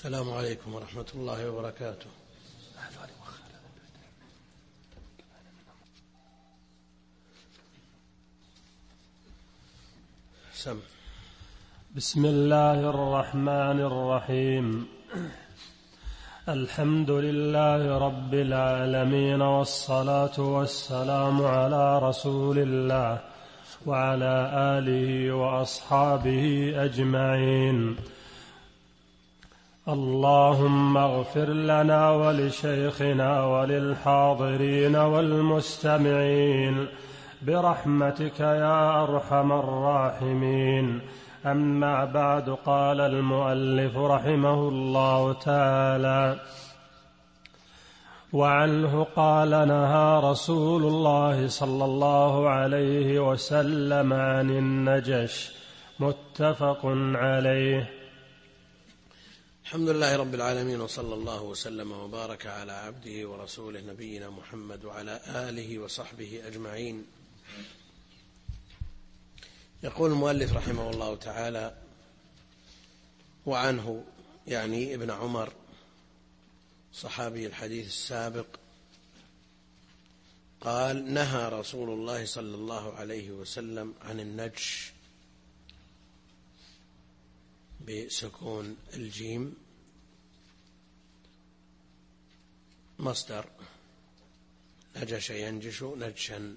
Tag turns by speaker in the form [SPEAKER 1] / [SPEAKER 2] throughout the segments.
[SPEAKER 1] السلام عليكم ورحمة الله وبركاته. سم.
[SPEAKER 2] بسم الله الرحمن الرحيم. الحمد لله رب العالمين، والصلاة والسلام على رسول الله وعلى آله وأصحابه أجمعين. اللهم اغفر لنا ولشيخنا وللحاضرين والمستمعين برحمتك يا أرحم الراحمين. أما بعد، قال المؤلف رحمه الله تعالى: وعنه قال: نهى رسول الله صلى الله عليه وسلم عن النجش. متفق عليه.
[SPEAKER 1] الحمد لله رب العالمين، وصلى الله وسلم وبارك على عبده ورسوله نبينا محمد وعلى آله وصحبه أجمعين. يقول المؤلف رحمه الله تعالى: وعنه، يعني ابن عمر صحابي الحديث السابق، قال: نهى رسول الله صلى الله عليه وسلم عن النجش بسكون الجيم، مصدر نجش ينجش نجشا،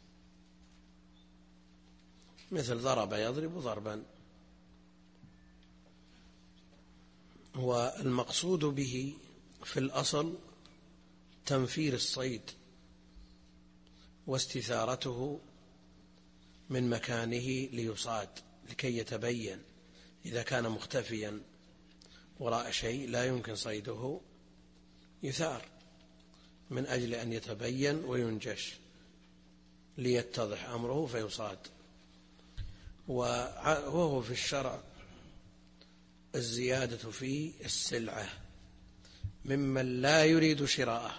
[SPEAKER 1] مثل ضرب يضرب ضربا. والمقصود به في الأصل تنفير الصيد واستثارته من مكانه ليصاد، لكي يتبين. إذا كان مختفيا وراء شيء لا يمكن صيده، يثار من أجل أن يتبين وينجش ليتضح أمره فيصاد. وهو في الشرع الزيادة في السلعة ممن لا يريد شراءه،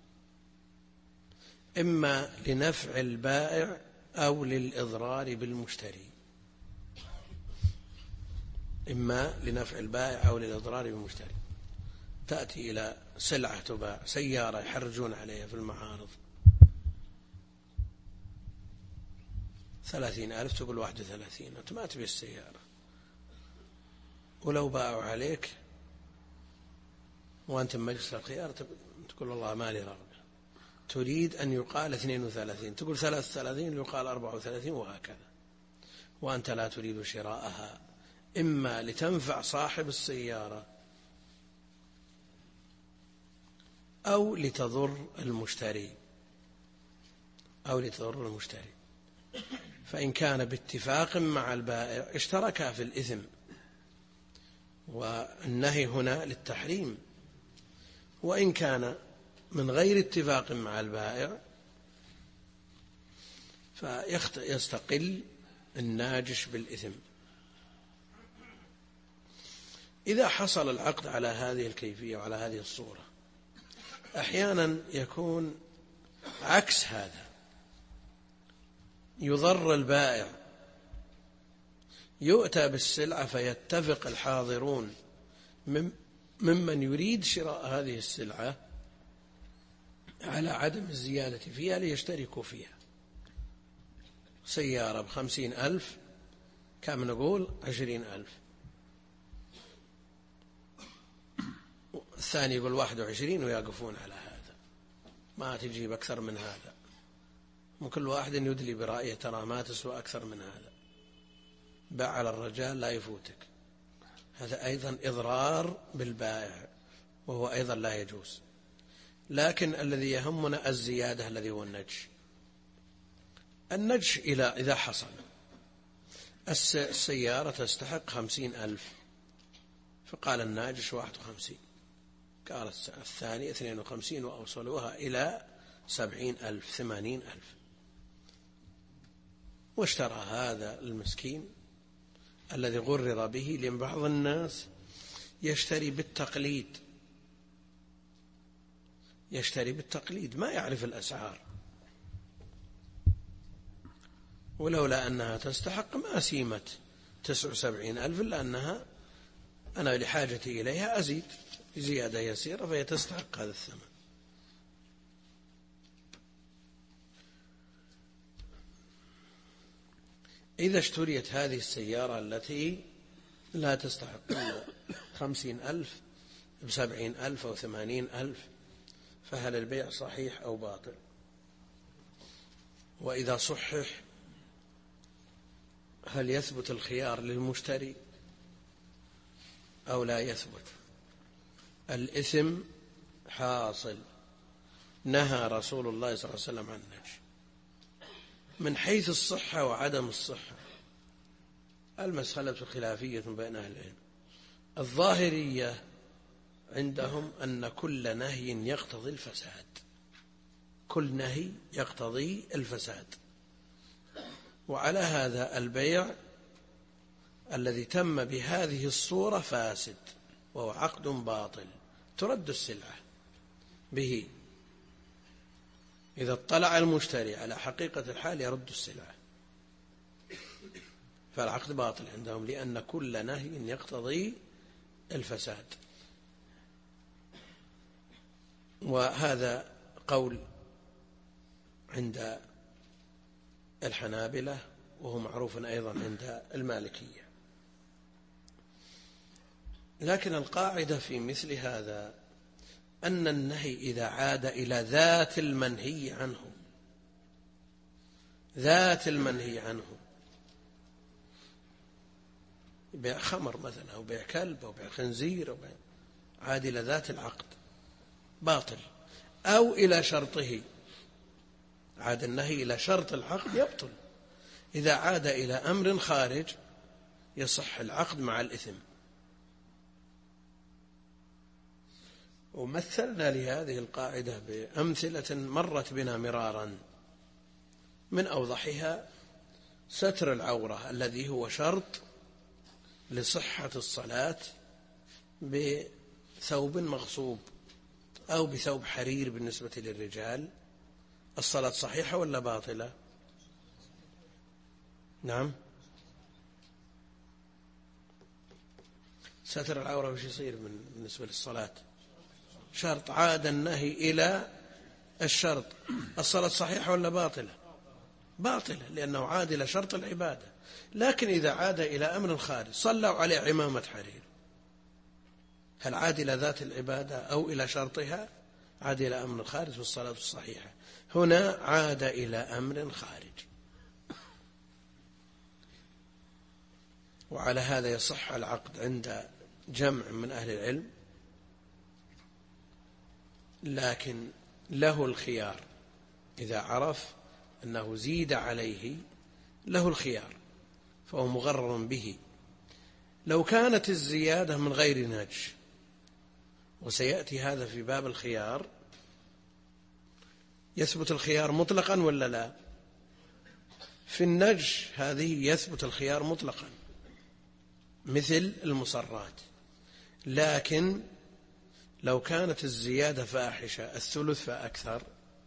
[SPEAKER 1] إما لنفع البائع أو للإضرار بالمشتري. إما لنفع البائع أو للإضرار بالمشتري. تأتي إلى سلعة تباع، سيارة يحرجون عليها في المعارض 30,000، تقول 31، أنت ما تبي السيارة، ولو باعوا عليك وأنت مجلس الخيار تقول والله ما لي رغبة، تريد أن يقال 32، تقول 33 يقال 34، وهكذا، وأنت لا تريد شراءها، إما لتنفع صاحب السيارة أو لتضر المشتري، فإن كان باتفاق مع البائع اشتركا في الإثم، والنهي هنا للتحريم. وإن كان من غير اتفاق مع البائع فيستقل الناجش بالإثم. إذا حصل العقد على هذه الكيفية وعلى هذه الصورة، أحيانا يكون عكس هذا، يضر البائع، يؤتى بالسلعة فيتفق الحاضرون ممن يريد شراء هذه السلعة على عدم الزيادة فيها ليشتركوا فيها. سيارة ب50,000، كم نقول 20,000، الثاني يقول 21، ويقفون على هذا، ما تجيب أكثر من هذا، وكل واحد يدلي برأيه ترى ما تسوى أكثر من هذا، باع على الرجال لا يفوتك. هذا أيضا إضرار بالبائع، وهو أيضا لا يجوز. لكن الذي يهمنا الزيادة، الذي هو النجش إذا حصل السيارة تستحق 50,000، فقال الناجش 51، قال الثاني 52، وأوصلوها إلى 70,000 80,000، واشترى هذا المسكين الذي غرر به. لأن بعض الناس يشتري بالتقليد، ما يعرف الأسعار، ولولا أنها تستحق ما سيمت 79,000، إلا أنها أنا لحاجتي إليها أزيد زيادة يسيرة فهي تستحق هذا الثمن. إذا اشتريت هذه السيارة التي لا تستحق 50,000 ب70,000 أو 80,000 فهل البيع صحيح أو باطل؟ وإذا صحح هل يثبت الخيار للمشتري أو لا يثبت؟ الإثم حاصل، نهى رسول الله صلى الله عليه وسلم عن النجش من حيث الصحة وعدم الصحة. المسألة خلافية بين أهل العلم. الظاهرية عندهم أن كل نهي يقتضي الفساد، كل نهي يقتضي الفساد، وعلى هذا البيع الذي تم بهذه الصورة فاسد وهو عقد باطل ترد السلعة به. إذا اطلع المشتري على حقيقة الحال يرد السلعة، فالعقد باطل عندهم لأن كل نهي يقتضي الفساد. وهذا قول عند الحنابلة وهو معروف أيضا عند المالكية. لكن القاعدة في مثل هذا أن النهي إذا عاد إلى ذات المنهي عنه، ذات المنهي عنه، بيع خمر مثلا أو بيع كلب أو بيع خنزير أو بيع، عاد إلى ذات العقد باطل، أو إلى شرطه، عاد النهي إلى شرط العقد يبطل. إذا عاد إلى أمر خارج يصح العقد مع الإثم. ومثلنا لهذه القاعدة بأمثلة مرت بنا مرارا، من أوضحها ستر العورة الذي هو شرط لصحة الصلاة بثوب مغصوب أو بثوب حرير بالنسبة للرجال. الصلاة صحيحة ولا باطلة؟ نعم. ستر العورة وش يصير بالنسبة للصلاة؟ شرط، عاد النهي إلى الشرط. الصلاة صحيحة ولا باطلة؟ باطلة، لأنه عاد إلى شرط العبادة. لكن إذا عاد إلى أمر خارج، صلوا عليه عمامة حرير، هل عاد إلى ذات العبادة أو إلى شرطها؟ عاد إلى أمر خارج والصلاة الصحيحة. هنا عاد إلى أمر خارج، وعلى هذا يصح العقد عند جمع من أهل العلم، لكن له الخيار إذا عرف أنه زيد عليه، له الخيار فهو مغرر به. لو كانت الزيادة من غير نجش، وسيأتي هذا في باب الخيار، يثبت الخيار مطلقا ولا لا؟ في النجش هذه يثبت الخيار مطلقا مثل المصرات. لكن لو كانت الزيادة فاحشة، الثلث فأكثر،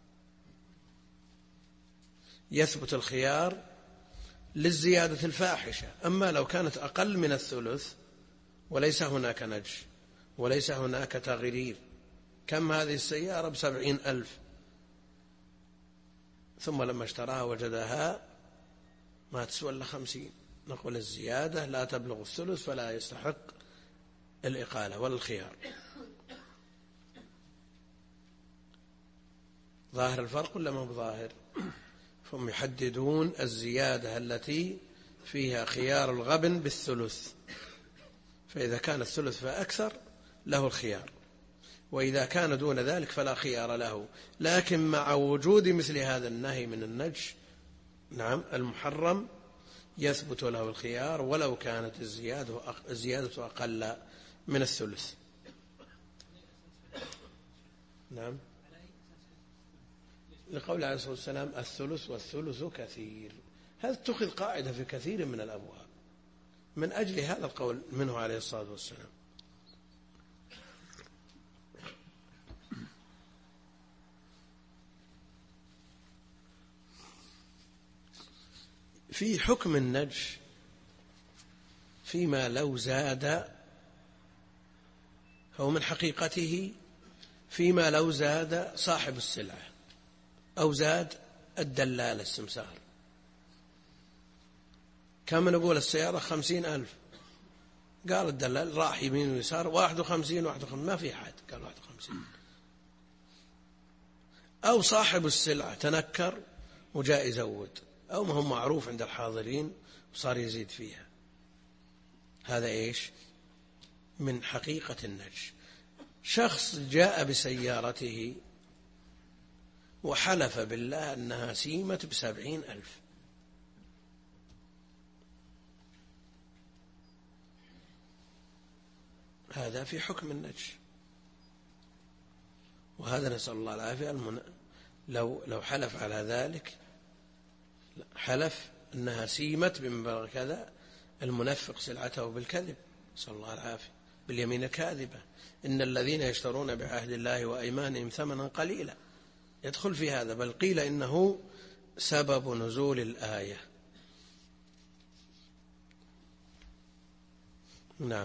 [SPEAKER 1] يثبت الخيار للزيادة الفاحشة. أما لو كانت أقل من الثلث وليس هناك نجش وليس هناك تغيير، كم هذه السيارة ب70,000، ثم لما اشتراها وجدها ما تسوى إلا 50، نقول الزيادة لا تبلغ الثلث فلا يستحق الإقالة ولا الخيار. ظاهر الفرق ولا ما بظاهر؟ فهم يحددون الزيادة التي فيها خيار الغبن بالثلث، فإذا كان الثلث فأكثر له الخيار، وإذا كان دون ذلك فلا خيار له. لكن مع وجود مثل هذا النهي من النجش، نعم، المحرم، يثبت له الخيار ولو كانت الزيادة أقل من الثلث. نعم، لقول عليه الصلاة والسلام الثلث والثلث كثير. هذا اتخذ قاعدة في كثير من الأبواب من أجل هذا القول منه عليه الصلاة والسلام. في حكم النجش فيما لو زاد هو من حقيقته فيما لو زاد صاحب السلعة أو زاد الدلال السمسار. كما نقول السيارة 50,000، قال الدلال راح يمين ويسار 51 ما في حد قال 51. أو صاحب السلعة تنكر وجاء يزود، أو ما هو معروف عند الحاضرين وصار يزيد فيها. هذا إيش؟ من حقيقة النجش. شخص جاء بسيارته وحلف بالله أنها سيمت ب70,000، هذا في حكم النجش. وهذا نسأل الله العافية. لو حلف على ذلك، حلف أنها سيمت بمبلغ كذا، المنفق سلعته بالكذب، نسأل الله العافية، باليمين الكاذبة. إن الذين يشترون بعهد الله وأيمانهم ثمنا قليلا، يدخل في هذا، بل قيل إنه سبب نزول الآية. نعم.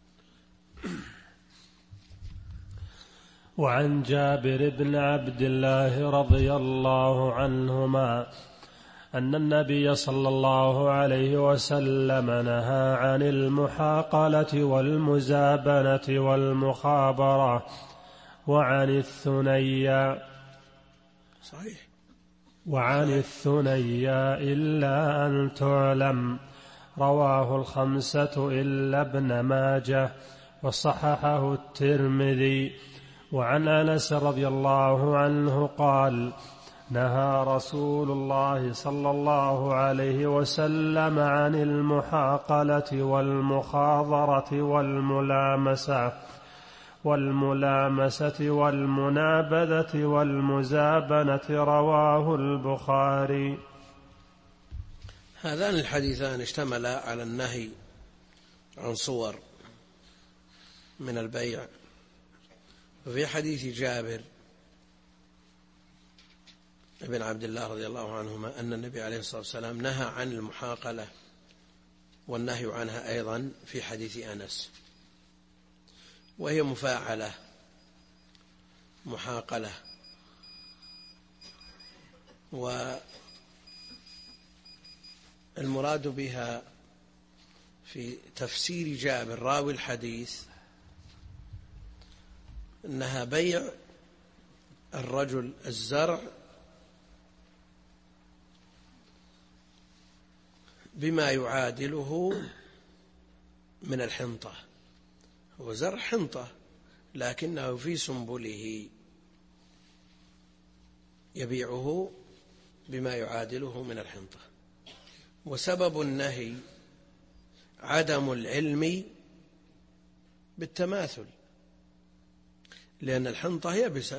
[SPEAKER 2] وعن جابر بن عبد الله رضي الله عنهما أن النبي صلى الله عليه وسلم نهى عن المحاقلة والمزابنة والمخابرة وعن الثنيا.
[SPEAKER 1] صحيح.
[SPEAKER 2] وعن الثنيا إلا أن تعلم. رواه الخمسة إلا ابن ماجه وصححه الترمذي. وعن أنس رضي الله عنه قال: نهى رسول الله صلى الله عليه وسلم عن المحاقلة والمخاضرة والملامسة والمنابذة والمزابنة. رواه البخاري.
[SPEAKER 1] هذان الحديثان اشتملا على النهي عن صور من البيع. وفي حديث جابر ابن عبد الله رضي الله عنهما أن النبي عليه الصلاة والسلام نهى عن المحاقلة، والنهي عنها أيضا في حديث أنس، وهي مفاعلة، محاقلة. والمراد بها في تفسير جابر راوي الحديث أنها بيع الرجل الزرع بما يعادله من الحنطة. هو زرع حنطة لكنه في سنبله، يبيعه بما يعادله من الحنطة. وسبب النهي عدم العلم بالتماثل، لأن الحنطة يبست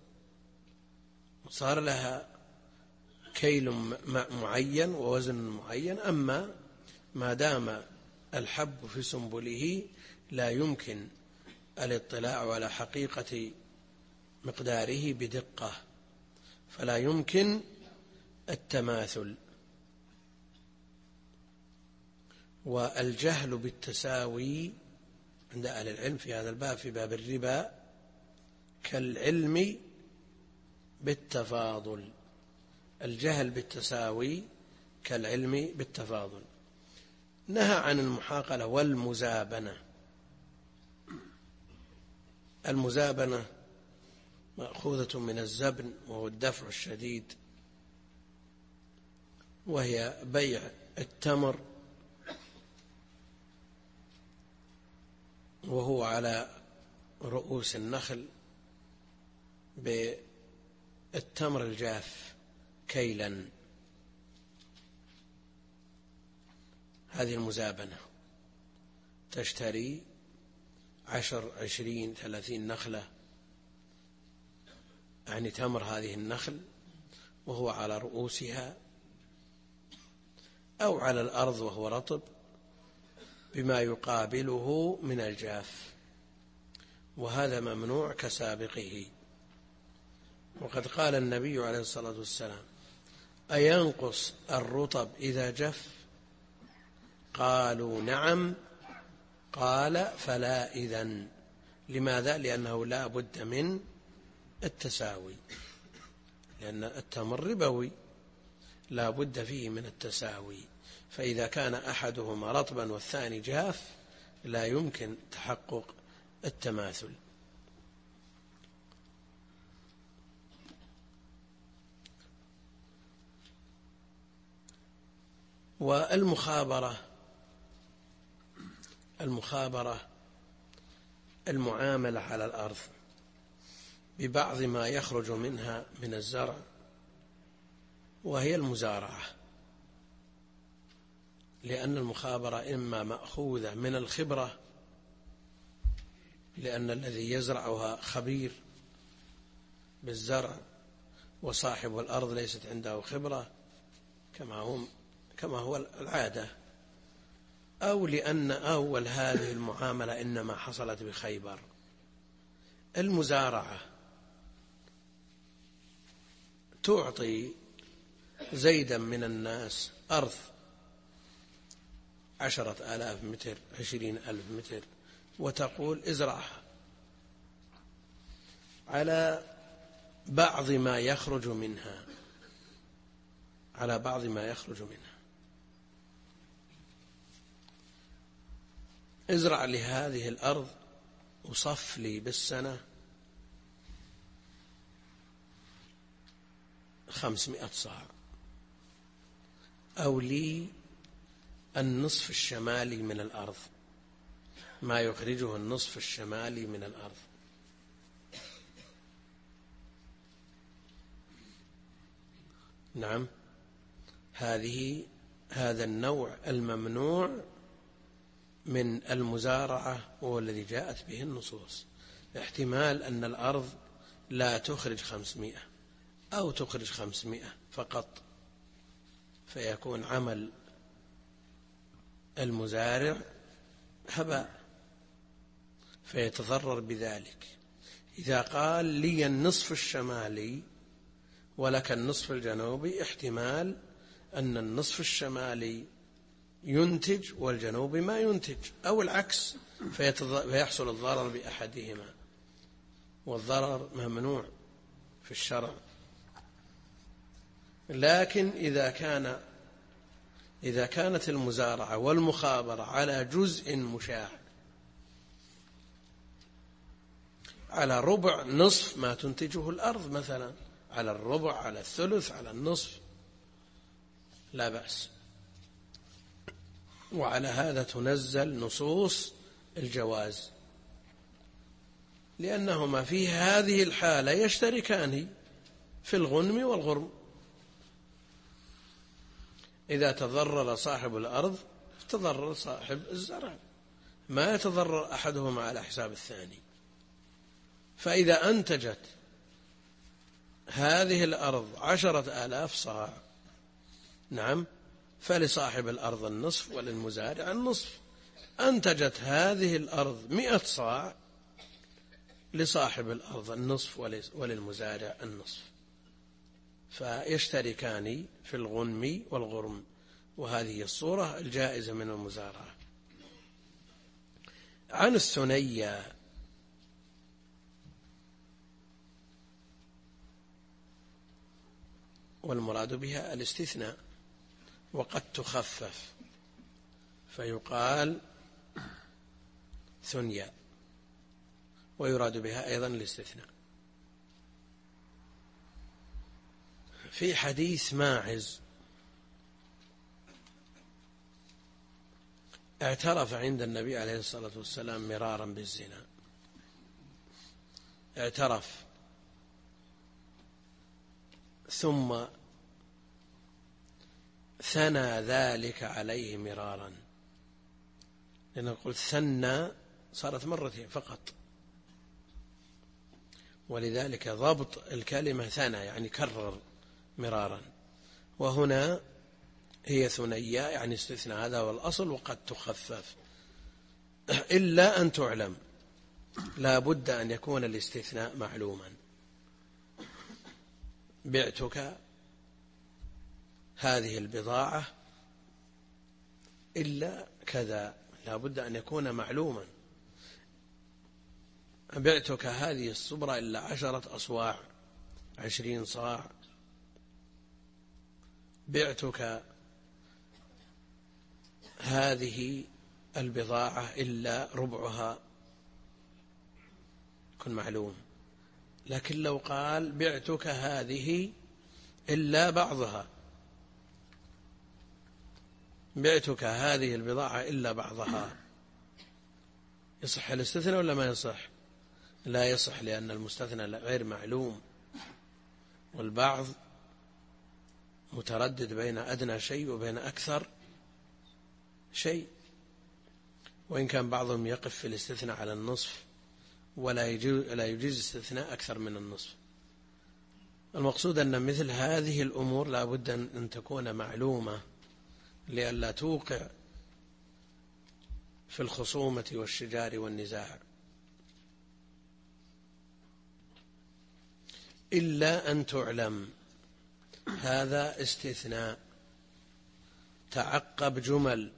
[SPEAKER 1] وصار لها كيل معين ووزن معين، أما ما دام الحب في سنبله لا يمكن الاطلاع على حقيقة مقداره بدقة، فلا يمكن التماثل. والجهل بالتساوي عند أهل العلم في هذا الباب، في باب الربا، كالعلم بالتفاضل. الجهل بالتساوي كالعلم بالتفاضل. نهى عن المحاقلة والمزابنة. المزابنة مأخوذة من الزبن وهو الدفع الشديد، وهي بيع التمر وهو على رؤوس النخل بالتمر الجاف كيلا. هذه المزابنة، تشتري 10 20 30 نخلة، يعني تمر هذه النخل وهو على رؤوسها أو على الأرض وهو رطب بما يقابله من الجاف، وهذا ممنوع كسابقه. وقد قال النبي عليه الصلاة والسلام: أينقص الرطب إذا جف؟ قالوا: نعم. قال: فلا إذن. لماذا؟ لأنه لا بد من التساوي، لأن التمر ربوي لا بد فيه من التساوي، فإذا كان أحدهما رطبا والثاني جاف لا يمكن تحقق التماثل. والمخابرة المعاملة على الأرض ببعض ما يخرج منها من الزرع، وهي المزارعة، لأن المخابرة إما مأخوذة من الخبرة، لأن الذي يزرعها خبير بالزرع وصاحب الأرض ليست عنده خبرة كما هو العادة، أو لأن أول هذه المعاملة إنما حصلت بخيبر. المزارعة تعطي زيدا من الناس أرض 10,000 متر 20,000 متر وتقول ازرعها على بعض ما يخرج منها، ازرع لهذه الأرض وصف لي بالسنة 500 صاع، أو لي النصف الشمالي من الأرض، ما يخرجه النصف الشمالي من الأرض. نعم، هذا النوع الممنوع من المزارعة هو الذي جاءت به النصوص. احتمال أن الأرض لا تخرج 500 أو تخرج 500 فقط، فيكون عمل المزارع هباء فيتضرر بذلك. إذا قال لي النصف الشمالي ولك النصف الجنوبي، احتمال أن النصف الشمالي ينتج والجنوبي ما ينتج، أو العكس، فيحصل الضرر بأحدهما، والضرر ممنوع في الشرع. لكن إذا كانت المزارعة والمخابرة على جزء مشاع، على ربع نصف ما تنتجه الأرض مثلا، على الربع، على الثلث، على النصف، لا بأس. وعلى هذا تنزل نصوص الجواز، لأنهما في هذه الحالة يشتركان في الغنم والغرم. إذا تضرر صاحب الأرض تضرر صاحب الزرع، ما يتضرر أحدهما على حساب الثاني. فإذا أنتجت هذه الأرض 10,000 صاع، نعم، فلصاحب الأرض النصف وللمزارع النصف. أنتجت هذه الأرض 100 صاع، لصاحب الأرض النصف وللمزارع النصف، فيشتركان في الغنم والغرم، وهذه الصورة الجائزة من المزارعة. عن الثنيا والمراد بها الاستثناء، وقد تخفف فيقال ثنيا، ويراد بها أيضا الاستثناء. في حديث ماعز اعترف عند النبي عليه الصلاة والسلام مرارا بالزنا، اعترف ثم ثنى ذلك عليه مرارا، لأنه قلت ثنى صارت مرتين فقط، ولذلك ضبط الكلمة ثنى يعني كرر مرارا، وهنا هي ثنيا يعني استثناء، هذا هو الأصل، وقد تخفف. إلا أن تعلم، لا بد أن يكون الاستثناء معلوما. بعتك هذه البضاعة إلا كذا، لا بد أن يكون معلوما. بعتك هذه الصبرة إلا 10 أصواع 20 صاع، بعتك هذه البضاعة إلا ربعها، يكون معلوم. لكن لو قال بعتك هذه إلا بعضها، بعتك هذه البضاعة إلا بعضها، يصح الاستثناء ولا ما يصح؟ لا يصح، لأن المستثنى غير معلوم، والبعض متردد بين أدنى شيء وبين أكثر شيء، وإن كان بعضهم يقف في الاستثناء على النصف ولا يجوز استثناء أكثر من النصف. المقصود أن مثل هذه الأمور لا بد أن تكون معلومة لئلا توقع في الخصومة والشجار والنزاع. إلا أن تعلم، هذا استثناء تعقب جمل،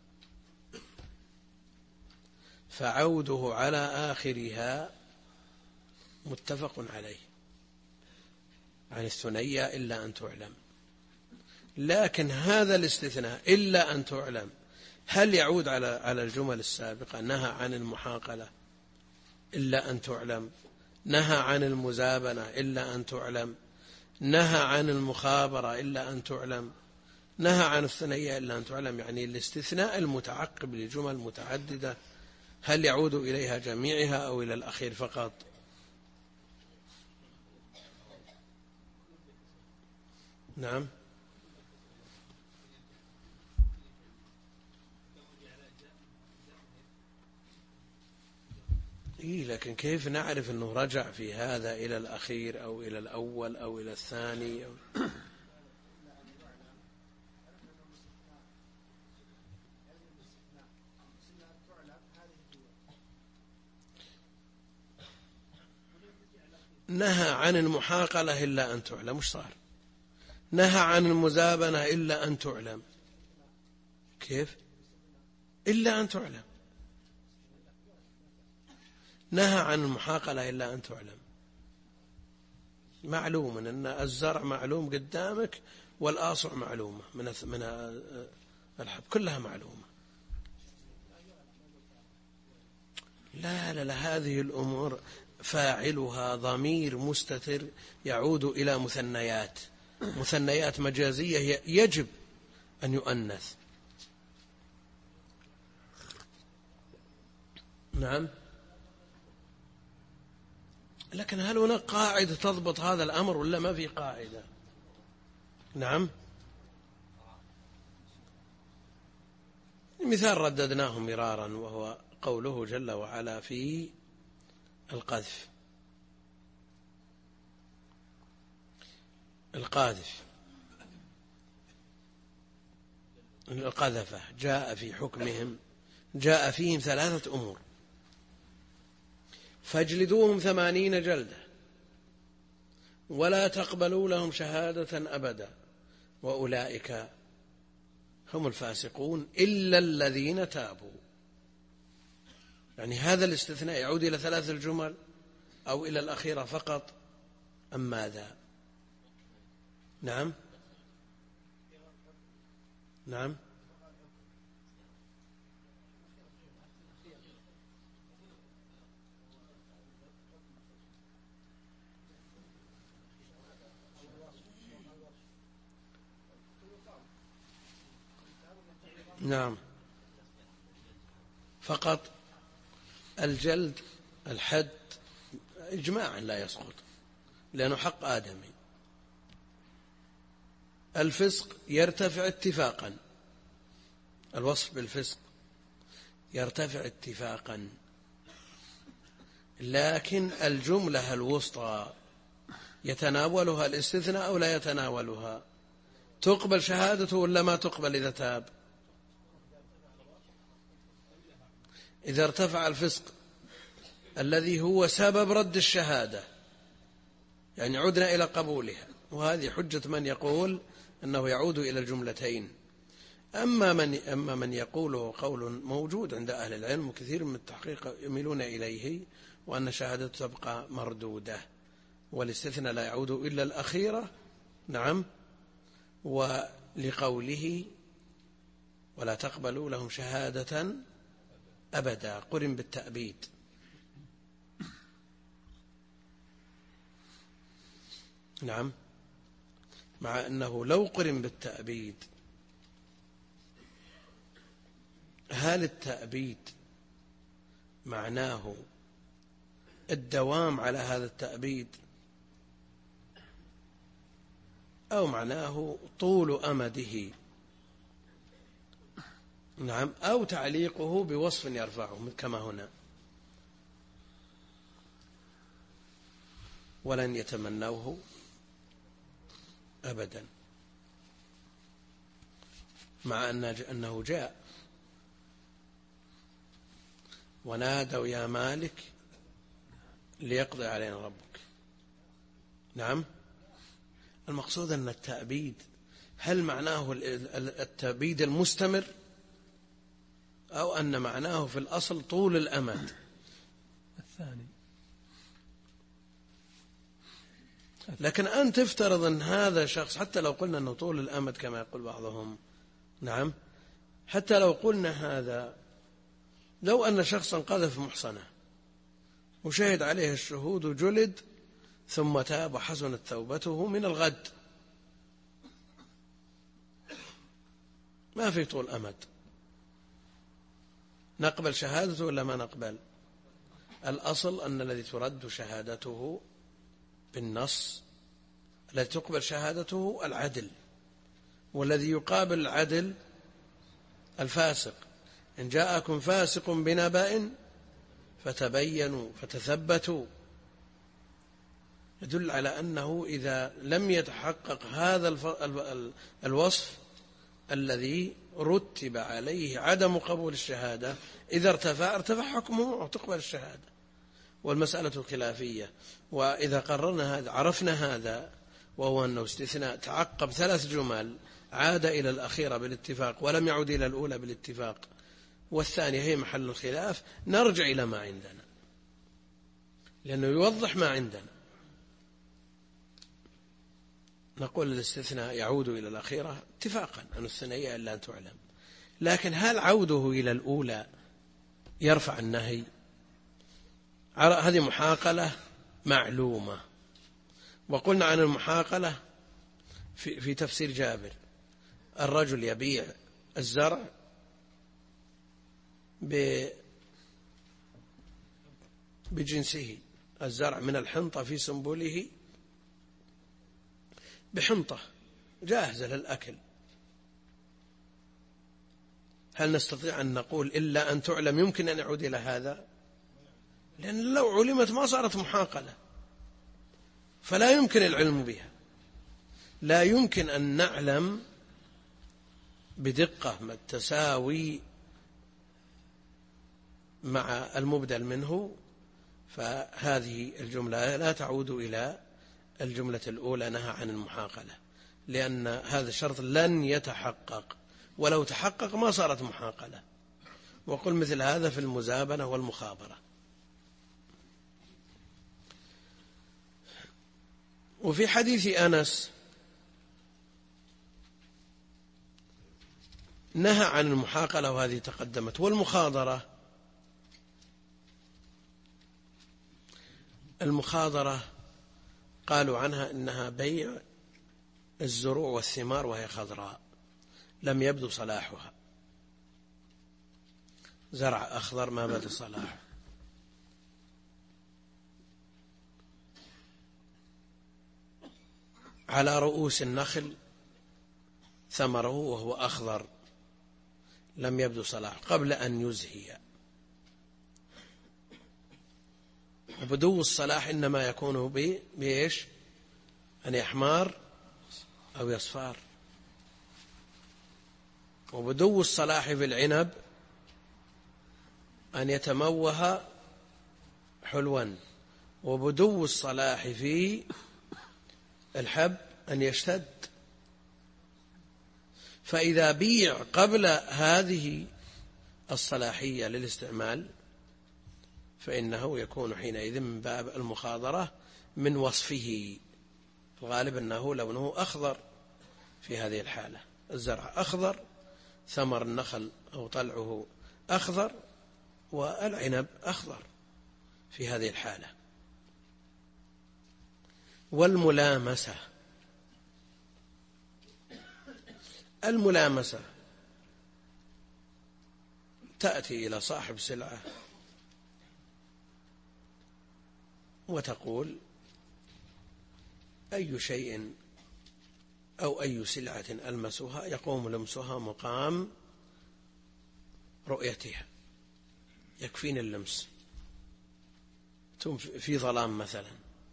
[SPEAKER 1] فعوده على آخرها متفق عليه عن الثنية إلا أن تعلم. لكن هذا الاستثناء إلا أن تعلم هل يعود على الجمل السابقة؟ نهى عن المحاقلة إلا أن تعلم، نهى عن المزابنة إلا أن تعلم، نهى عن المخابرة إلا أن تعلم، نهى عن الثنية إلا أن تعلم. يعني الاستثناء المتعقب لجمل متعددة هل يعود إليها جميعها أو إلى الأخير فقط؟ نعم. لكن كيف نعرف أنه رجع في هذا إلى الأخير أو إلى الأول أو إلى الثاني نهى عن المحاقلة إلا أن تعلم، مش صار؟ نهى عن المزابنة إلا أن تعلم، كيف؟ إلا أن تعلم. نهى عن المحاقلة إلا أن تعلم، معلوم أن الزرع معلوم قدامك والآصع معلومة من الحب، كلها معلومة. لا هذه الأمور فاعلها ضمير مستتر يعود إلى مثنيات مجازية يجب أن يؤنث. نعم. لكن هل هناك قاعدة تضبط هذا الأمر ولا ما في قاعدة؟ نعم. مثال رددناه مرارا وهو قوله جل وعلا في القذف. القذفة جاء في حكمهم، جاء فيهم 3 أمور: فاجلدوهم 80 جلدة ولا تقبلوا لهم شهادة أبدا وأولئك هم الفاسقون إلا الذين تابوا. يعني هذا الاستثناء يعود إلى 3 الجمل أو إلى الأخيرة فقط أم ماذا؟ نعم. نعم. نعم. فقط الجلد الحد إجماعا لا يسقط لأنه حق آدمي. الفسق يرتفع اتفاقا، الوصف بالفسق يرتفع اتفاقا، لكن الجملة الوسطى يتناولها الاستثناء أو لا يتناولها؟ تقبل شهادته ولا ما تقبل إذا تاب؟ إذا ارتفع الفسق الذي هو سبب رد الشهادة، يعني عدنا إلى قبولها، وهذه حجة من يقول أنه يعود إلى الجملتين. أما من يقوله قول موجود عند أهل العلم وكثير من التحقيق يميلون إليه، وأن شهادته تبقى مردودة، والاستثناء لا يعود إلا الأخيرة. نعم. ولقوله ولا تقبلوا لهم شهادة أبدا قرن بالتأبيد. نعم، مع أنه لو قرن بالتأبيد، هل التأبيد معناه الدوام على هذا التأبيد أو معناه طول أمده؟ نعم، أو تعليقه بوصف يرفعه كما هنا ولن يتمنوه أبدا، مع أنه جاء ونادوا يا مالك ليقضي علينا ربك. نعم، المقصود أن التأبيد هل معناه التأبيد المستمر أو أن معناه في الأصل طول الأمد؟
[SPEAKER 2] الثاني.
[SPEAKER 1] لكن أن تفترض أن هذا شخص، حتى لو قلنا أنه طول الأمد كما يقول بعضهم، نعم، حتى لو قلنا هذا، لو أن شخصا قذف محصنة وشهد عليه الشهود وجلد ثم تاب وحسنت توبته من الغد، ما في طول أمد، نقبل شهادته ولا ما نقبل؟ الأصل أن الذي ترد شهادته بالنص، الذي تقبل شهادته العدل، والذي يقابل العدل الفاسق. إن جاءكم فاسق بنبأ فتبينوا فتثبتوا، يدل على أنه إذا لم يتحقق هذا الوصف الذي رتب عليه عدم قبول الشهادة، إذا ارتفع حكمه وتقبل الشهادة. والمسألة خلافية، وإذا قررنا هذا عرفنا هذا، وهو أنه استثناء تعقب 3 جمل، عاد إلى الأخيرة بالاتفاق ولم يعد إلى الأولى بالاتفاق، والثانية هي محل الخلاف، نرجع إلى ما عندنا لأنه يوضح ما عندنا. نقول الاستثناء يعود إلى الأخيرة اتفاقا أن الثنائية إلا أن تعلم، لكن هل عوده إلى الأولى يرفع النهي؟ هذه محاقلة معلومة. وقلنا عن المحاقلة في تفسير جابر، الرجل يبيع الزرع بجنسه، الزرع من الحنطة في سنبله بحنطة جاهزة للأكل، هل نستطيع أن نقول إلا أن تعلم يمكن أن يعود إلى هذا؟ لأن لو علمت ما صارت محاقلة، فلا يمكن العلم بها، لا يمكن أن نعلم بدقة ما التساوي مع المبدل منه. فهذه الجملة لا تعود إلى الجملة الأولى نهى عن المحاقلة، لأن هذا الشرط لن يتحقق، ولو تحقق ما صارت محاقلة. وقل مثل هذا في المزابنة والمخابرة. وفي حديث أنس نهى عن المحاقلة وهذه تقدمت. والمخاضرة، المخاضرة قالوا عنها إنها بيع الزروع والثمار وهي خضراء لم يبدو صلاحها، زرع أخضر ما بدا صلاحه. على رؤوس النخل ثمره وهو أخضر لم يبدو صلاحه قبل أن يزهي. وبدو الصلاح إنما يكون بإيش؟ أن يحمار أو يصفار. وبدو الصلاح في العنب أن يتموه حلوا، وبدو الصلاح في الحب أن يشتد. فإذا بيع قبل هذه الصلاحية للاستعمال فإنه يكون حينئذ من باب المخاضرة من وصفه. الغالب أنه لونه أخضر في هذه الحالة، الزرع أخضر، ثمر النخل أو طلعه أخضر، والعنب أخضر في هذه الحالة. والملامسة، الملامسة تأتي إلى صاحب سلعة وتقول أي شيء أو أي سلعة ألمسها يقوم لمسها مقام رؤيتها، يكفيني اللمس. في ظلام مثلا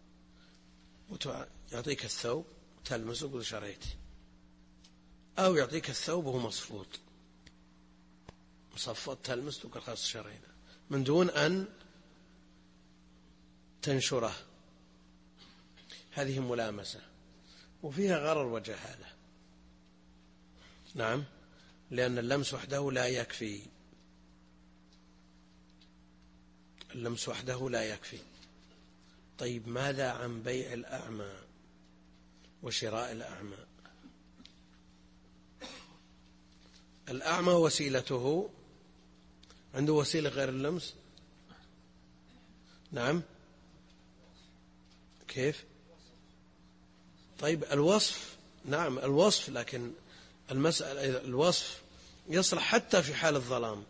[SPEAKER 1] يعطيك الثوب تلمسه وتقول شريت، أو يعطيك الثوب وهو مصفوط مصفط تلمس تقول خلاص شرينا، من دون أن تنشره. هذه ملامسة وفيها غرر وجهالة. نعم، لأن اللمس وحده لا يكفي، اللمس وحده لا يكفي. طيب ماذا عن بيع الأعمى وشراء الأعمى؟ الأعمى وسيلته عنده وسيلة غير اللمس؟ نعم، كيف؟ طيب الوصف، نعم الوصف، لكن المسألة الوصف يصلح حتى في حال الظلام.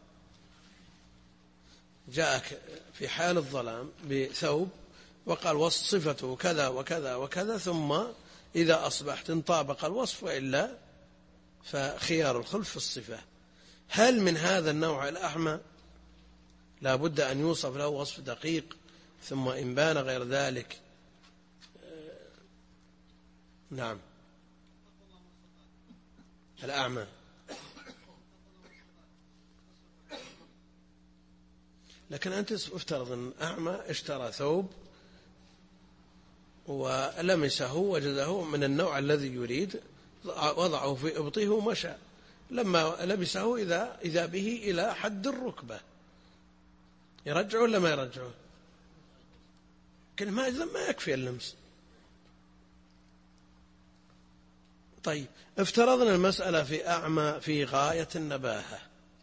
[SPEAKER 1] جاءك في حال الظلام بثوب وقال وصف صفته كذا وكذا وكذا، ثم إذا أصبحت انطابق الوصف، وإلا فخيار الخلف في الصفة. هل من هذا النوع الأعمى لا بد أن يوصف له وصف دقيق، ثم إن بان غير ذلك؟ نعم، الأعمى لكن أنت افترض أن أعمى اشترى ثوب ولمسه وجده من النوع الذي يريد، وضعه في إبطه ومشى، لما لبسه إذا به إلى حد الركبة، يرجعه ولا ما يرجعه؟ ما يكفي اللمس. طيب افترضنا المسألة في أعمى في غاية النباهة.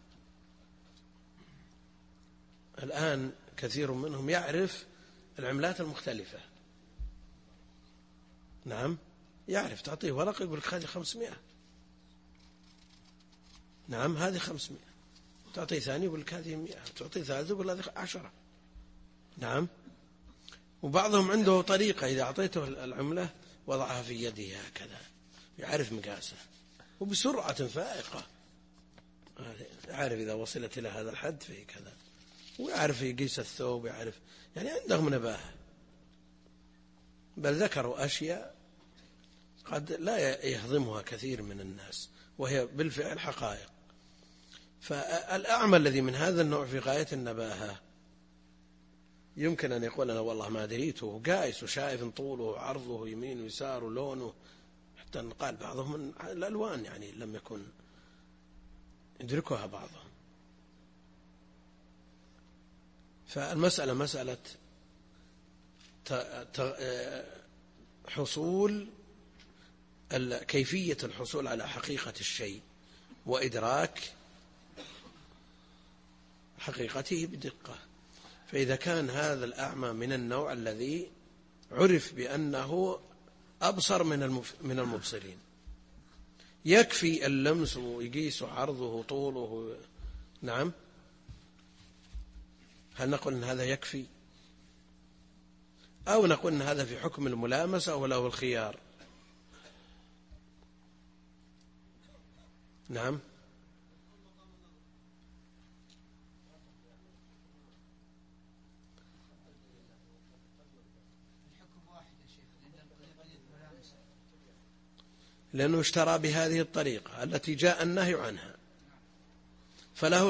[SPEAKER 1] الآن كثير منهم يعرف العملات المختلفة. نعم، يعرف، تعطيه ورقة يقول لك هذه 500، نعم هذه 500، تعطيه ثاني يقول لك هذه 100، تعطيه ثالث يقول هذه 10. نعم، وبعضهم عنده طريقة إذا أعطيته العملة وضعها في يده هكذا، يعرف مقاسه وبسرعة فائقة، يعرف إذا وصلت إلى هذا الحد في كذا، ويعرف يقيس الثوب، يعرف، يعني عندهم نباهة. بل ذكروا أشياء قد لا يهضمها كثير من الناس، وهي بالفعل حقائق. فالأعمى الذي من هذا النوع في غاية النباهة يمكن أن يقول أنا والله ما دريته، قائس وشائف طوله وعرضه يمين ويسار ولونه، حتى قال بعضهم من الألوان يعني لم يكن يدركها بعضهم. فالمسألة مسألة حصول كيفية الحصول على حقيقة الشيء وإدراك حقيقته بدقة. فإذا كان هذا الأعمى من النوع الذي عرف بأنه أبصر من المبصرين، يكفي اللمس ويقيس عرضه طوله. نعم، هل نقول أن هذا يكفي، أو نقول أن هذا في حكم الملامسة وله الخيار؟ نعم، لأنه اشترى بهذه الطريقة التي جاء النهي عنها، فله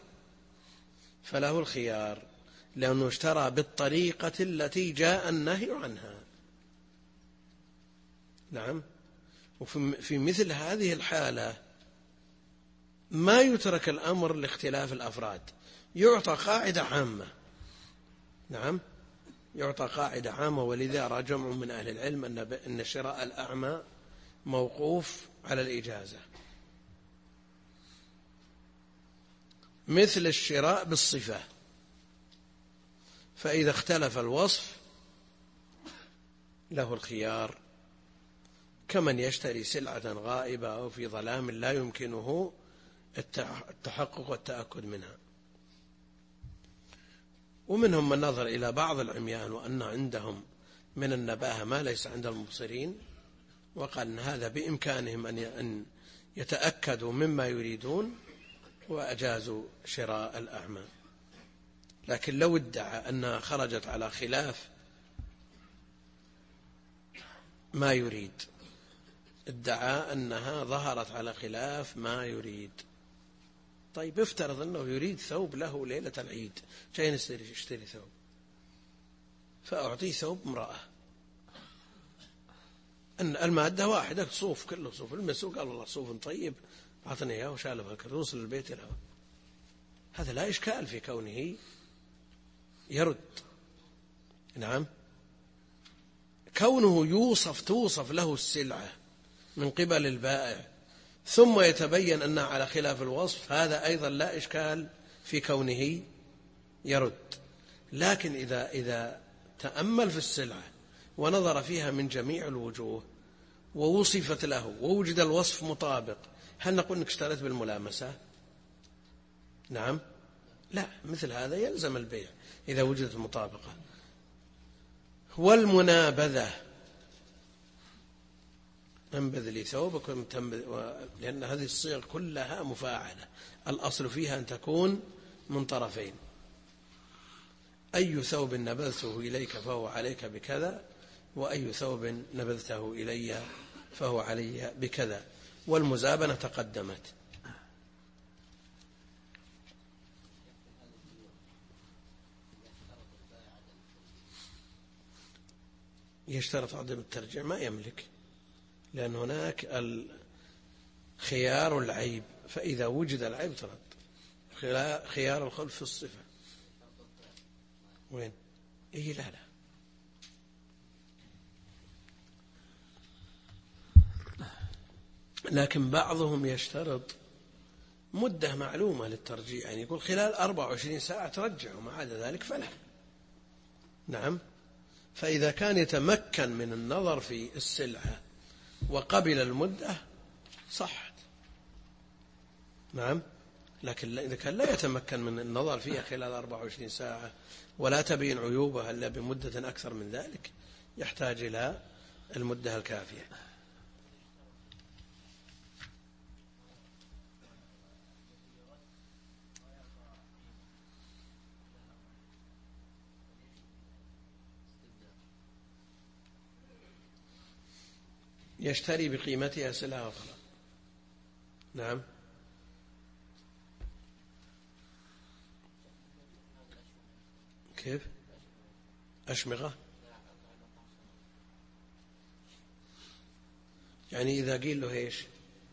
[SPEAKER 1] الخيار لأنه اشترى بالطريقة التي جاء النهي عنها. نعم، وفي مثل هذه الحالة ما يترك الأمر لاختلاف الأفراد، يعطى قاعدة عامة نعم، يعطى قاعدة عامة، ولذا رأى جمع من أهل العلم أن شراء الأعمى موقوف على الإجازة، مثل الشراء بالصفة، فإذا اختلف الوصف له الخيار، كمن يشتري سلعة غائبة أو في ظلام لا يمكنه التحقق والتأكد منها. ومنهم من نظر إلى بعض العميان وأن عندهم من النباهة ما ليس عند المبصرين، وقال أن هذا بإمكانهم أن يتأكدوا مما يريدون، وأجازوا شراء الأعمى. لكن لو ادعى أنها خرجت على خلاف ما يريد، ادعى أنها ظهرت على خلاف ما يريد، طيب افترض أنه يريد ثوب له ليلة العيد، جاي يشتري ثوب، فأعطيه ثوب امرأة، أن المادة واحدة، صوف، كله صوف، المسوق قال والله صوف طيب أعطني إياه وشاله هكذا وصل البيت له، هذا لا إشكال في كونه يرد. نعم، كونه توصف له السلعة من قبل البائع ثم يتبين أنها على خلاف الوصف، هذا أيضا لا إشكال في كونه يرد. لكن إذا تأمل في السلعة ونظر فيها من جميع الوجوه ووصفت له ووجد الوصف مطابق، هل نقول أنك اشتريت بالملامسة؟ نعم، لا، مثل هذا يلزم البيع إذا وجدت مطابقة. والمنابذة، انبذ لي ثوبك، لأن هذه الصيغ كلها مفاعلة، الأصل فيها أن تكون من طرفين، أي ثوب نبذته إليك فهو عليك بكذا، وأي ثوب نبذته إلي فهو علي بكذا. والمزابنة تقدمت. يشترط عدم الترجيع، ما يملك، لأن هناك خيار العيب، فإذا وجد العيب ترد. خيار الخلف في الصفة وين؟ إيه، لا، لكن بعضهم يشترط مدة معلومة للترجيع، يعني يقول خلال 24 ساعة ترجع، وما عدا ذلك فلا. نعم، فإذا كان يتمكن من النظر في السلعة وقبل المدة صحت. نعم، لكن إذا كان لا يتمكن من النظر فيها خلال 24 ساعة ولا تبين عيوبها إلا بمدة أكثر من ذلك، يحتاج إلى المدة الكافية. يشتري بقيمتها سلعة أخرى. نعم، كيف؟ أشمغة، يعني إذا قيل له إيش؟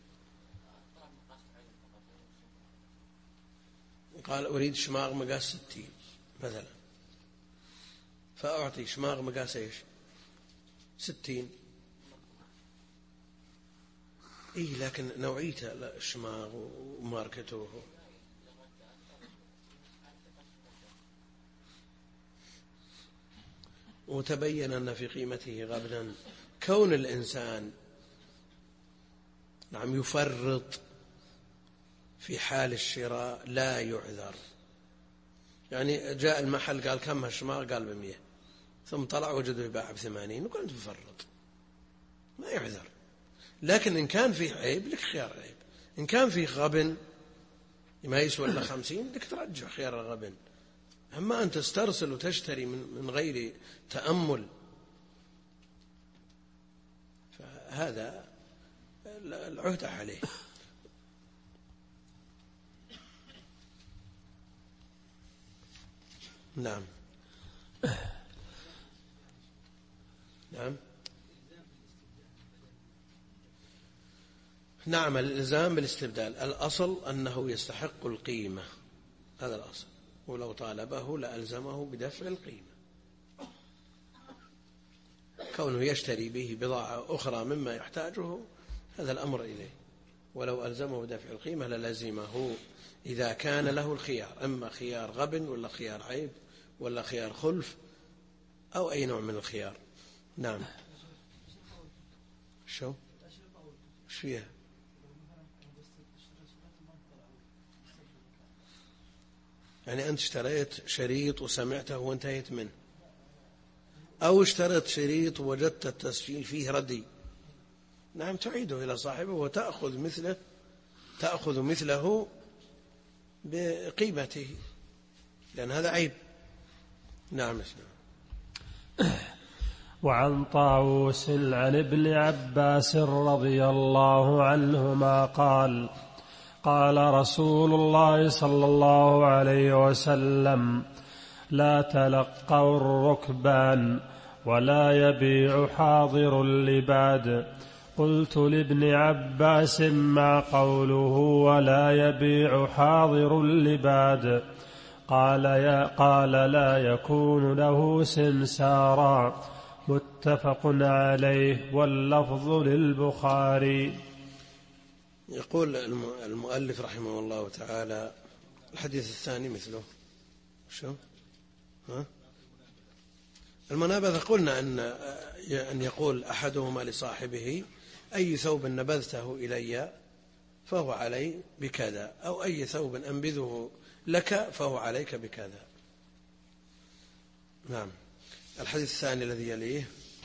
[SPEAKER 1] قال أريد شماغ مقاس 60 مثلا، فأعطي شماغ مقاس إيش؟ 60. إيه، لكن نوعيته الشماغ وماركته. وتبين أن في قيمته غبنا. كون الإنسان نعم يفرط في حال الشراء لا يعذر، يعني جاء المحل قال كم هالشماغ؟ قال 100، ثم طلع وجده يباع ب80، نقول أنت مفرط، ما يعذر. لكن إن كان فيه عيب لك خيار عيب، إن كان فيه غبن ما يسوى إلا 50 لك ترجع خيار الغبن. أما أن تسترسل وتشتري من غير تأمل، فهذا العهد عليه. نعم، نعم، نعم، الإلزام بالاستبدال الأصل أنه يستحق القيمة، هذا الأصل، ولو طالبه لألزمه بدفع القيمة. كونه يشتري به بضاعة أخرى مما يحتاجه هذا الأمر إليه، ولو ألزمه دفع القيمة للزمه إذا كان له الخيار، أما خيار غبن ولا خيار عيب ولا خيار خلف أو أي نوع من الخيار. نعم. شو فيها؟ يعني أنت اشتريت شريط وسمعته وانتهيت منه، أو اشتريت شريط ووجدت التسجيل فيه ردي، نعم تعيده إلى صاحبه وتأخذ مثله بقيمته، لأن هذا عيب. نعم.
[SPEAKER 3] وعن طاووس عن ابن عباس رضي الله عنهما قال قال رسول الله صلى الله عليه وسلم: لا تلقوا الركبان ولا يبيع حاضر اللباد. قلت لابن عباس: ما قوله ولا يبيع حاضر اللباد؟ قال لا يكون له سمسارا. متفق عليه، واللفظ للبخاري.
[SPEAKER 1] يقول المؤلف رحمه الله تعالى: الحديث الثاني مثله شو؟ المنابذة قلنا أن يقول أحدهما لصاحبه: أي ثوب نبذته إلي فهو علي بكذا، أو أي ثوب أنبذه لك فهو عليك بكذا. نعم. الحديث الثاني الذي يليه: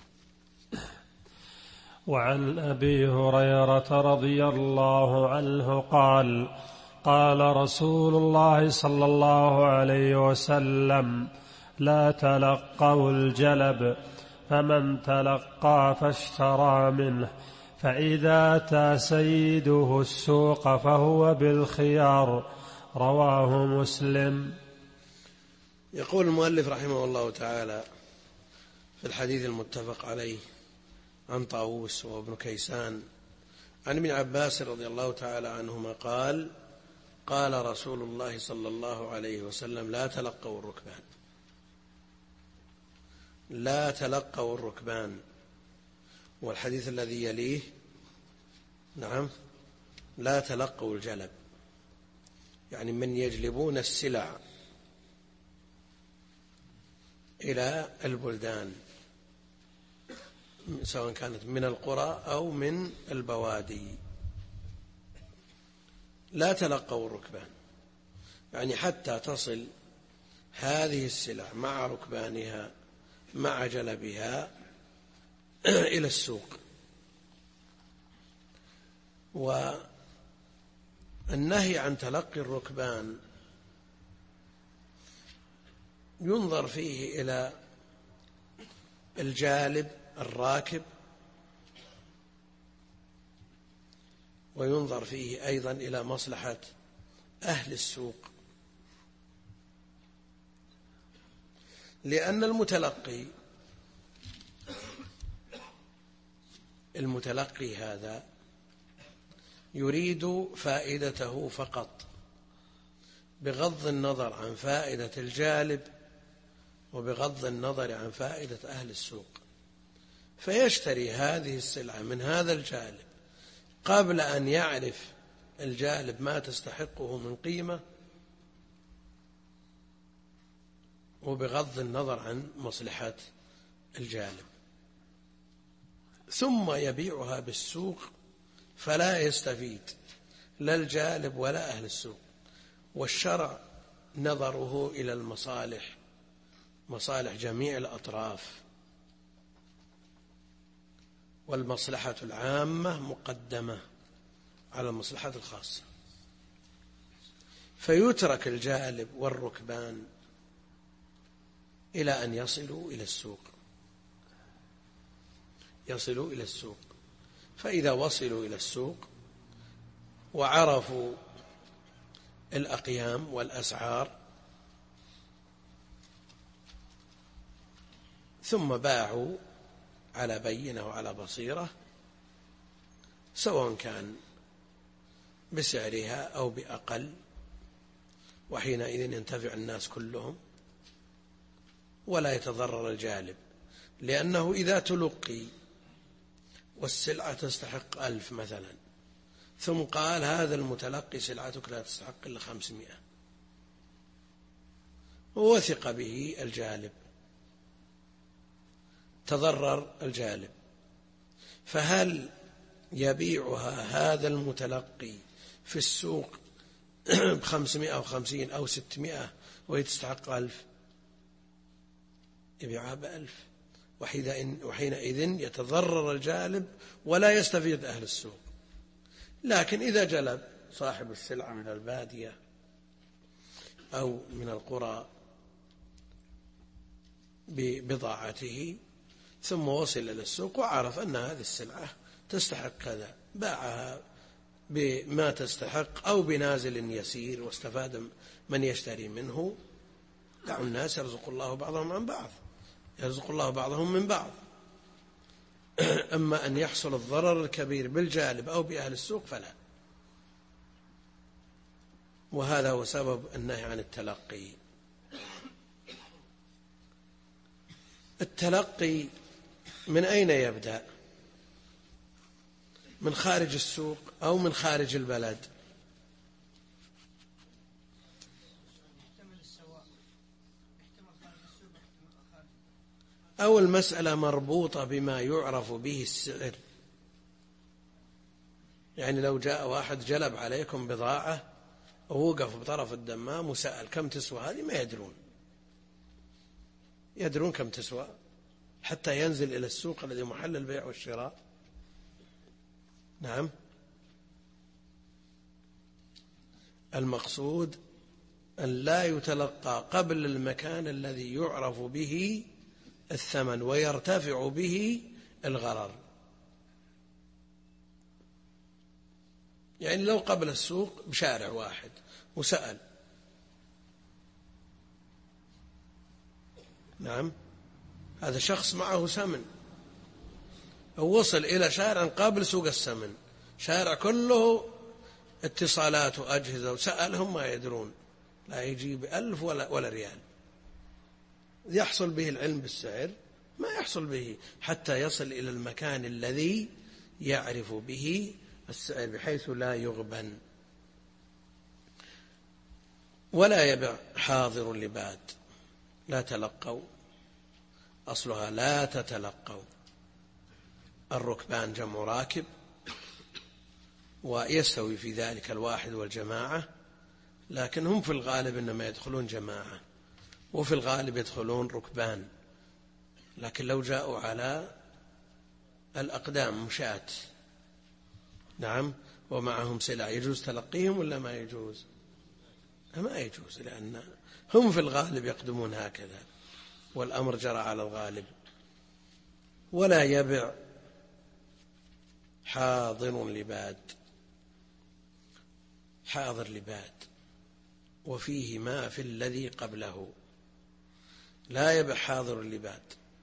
[SPEAKER 3] وعن أبي هريرة رضي الله عنه قال قال رسول الله صلى الله عليه وسلم: لا تلقوا الجلب، فمن تلقى فاشترى منه، فإذا أتى سيده السوق فهو بالخيار. رواه مسلم.
[SPEAKER 1] يقول المؤلف رحمه الله تعالى في الحديث المتفق عليه عن طاووس وابن كيسان عن ابن عباس رضي الله تعالى عنهما قال: قال رسول الله صلى الله عليه وسلم: لا تلقوا الركبان. لا تلقوا الركبان. والحديث الذي يليه: نعم، لا تلقوا الجلب، يعني من يجلبون السلع إلى البلدان، سواء كانت من القرى أو من البوادي. لا تلقوا الركبان، يعني حتى تصل هذه السلع مع ركبانها مع جلبها إلى السوق. والنهي عن تلقي الركبان ينظر فيه إلى الجالب الراكب، وينظر فيه أيضا إلى مصلحة أهل السوق، لأن المتلقي هذا يريد فائدته فقط، بغض النظر عن فائدة الجالب وبغض النظر عن فائدة أهل السوق، فيشتري هذه السلعة من هذا الجالب قبل أن يعرف الجالب ما تستحقه من قيمة، وبغض النظر عن مصلحة الجالب، ثم يبيعها بالسوق، فلا يستفيد لا الجالب ولا أهل السوق. والشرع نظره إلى المصالح، مصالح جميع الأطراف، والمصلحة العامة مقدمة على المصلحة الخاصة، فيترك الجالب والركبان إلى أن يصلوا إلى السوق. فإذا وصلوا إلى السوق وعرفوا الأقيام والأسعار، ثم باعوا على بينة وعلى بصيرة، سواء كان بسعرها أو بأقل، وحينئذ ينتفع الناس كلهم ولا يتضرر الجالب. لأنه إذا تلقي والسلعة تستحق 1000 مثلا، ثم قال هذا المتلقي سلعتك لا تستحق إلا 500، ووثق به الجالب، تضرر الجالب، فهل يبيعها هذا المتلقي في السوق ب550 أو 600 وهي تستحق 1000؟ يبيعها ب1000، وحينئذ يتضرر الجالب ولا يستفيد أهل السوق. لكن إذا جلب صاحب السلعة من البادية أو من القرى ببضاعته ثم وصل إلى السوق وعرف أن هذه السلعة تستحق كذا، باعها بما تستحق أو بنازل يسير واستفاد من يشتري منه. دعوا الناس يرزق الله بعضهم عن بعض، يرزق الله بعضهم من بعض. أما أن يحصل الضرر الكبير بالجالب أو بأهل السوق فلا. وهذا هو سبب النهي عن التلقي. التلقي من أين يبدأ؟ من خارج السوق أو من خارج البلد؟ أو المسألة مربوطة بما يعرف به السعر؟ يعني لو جاء واحد جلب عليكم بضاعة ووقف بطرف الدمام وسأل كم تسوى هذه، ما يدرون كم تسوى حتى ينزل إلى السوق الذي محل البيع والشراء. نعم، المقصود أن لا يتلقى قبل المكان الذي يعرف به الثمن ويرتفع به الغرر. يعني لو قبل السوق بشارع واحد وسأل، نعم، هذا شخص معه سمن ووصل إلى شارع قبل سوق السمن، شارع كله اتصالات وأجهزة، وسألهم ما يدرون، لا يجيب 1000 ولا ريال. يحصل به العلم بالسعر؟ ما يحصل به حتى يصل إلى المكان الذي يعرف به السعر بحيث لا يغبن. ولا يبع حاضر لباد. لا تلقوا، أصلها لا تتلقوا. الركبان جمع راكب، ويستوي في ذلك الواحد والجماعة، لكن هم في الغالب إنما يدخلون جماعة، وفي الغالب يدخلون ركبان. لكن لو جاءوا على الأقدام مشاة، نعم، ومعهم سلع، يجوز تلقيهم ولا ما يجوز؟ ما يجوز، لأن هم في الغالب يقدمون هكذا، والأمر جرى على الغالب. ولا يبع حاضر لباد. حاضر لباد وفيه ما في الذي قبله. لا يبع حاضر لباد،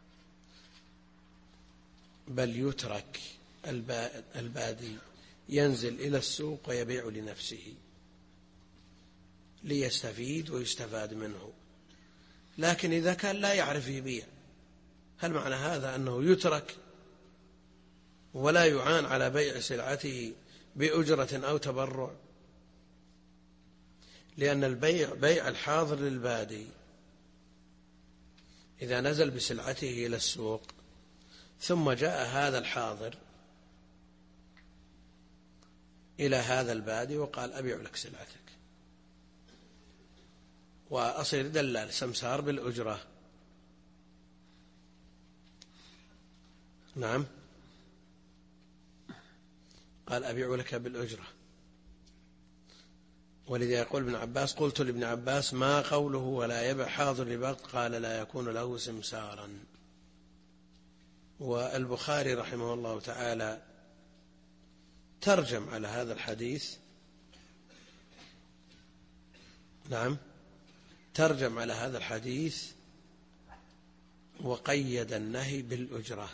[SPEAKER 1] بل يترك البادي ينزل إلى السوق ويبيع لنفسه ليستفيد ويستفاد منه. لكن إذا كان لا يعرف يبيع، هل معنى هذا أنه يترك ولا يعان على بيع سلعته بأجرة أو تبرع؟ لأن البيع بيع الحاضر للبادي. إذا نزل بسلعته إلى السوق ثم جاء هذا الحاضر إلى هذا البادي وقال أبيع لك سلعتك، وأصير دلال سمسار بالأجرة، نعم، قال أبيع لك بالأجرة. ولذا يقول ابن عباس: قلت لابن عباس ما قوله ولا يبع حاضر لباد؟ قال: لا يكون له سمسارا. والبخاري رحمه الله تعالى ترجم على هذا الحديث، نعم، ترجم على هذا الحديث وقيد النهي بالأجرة: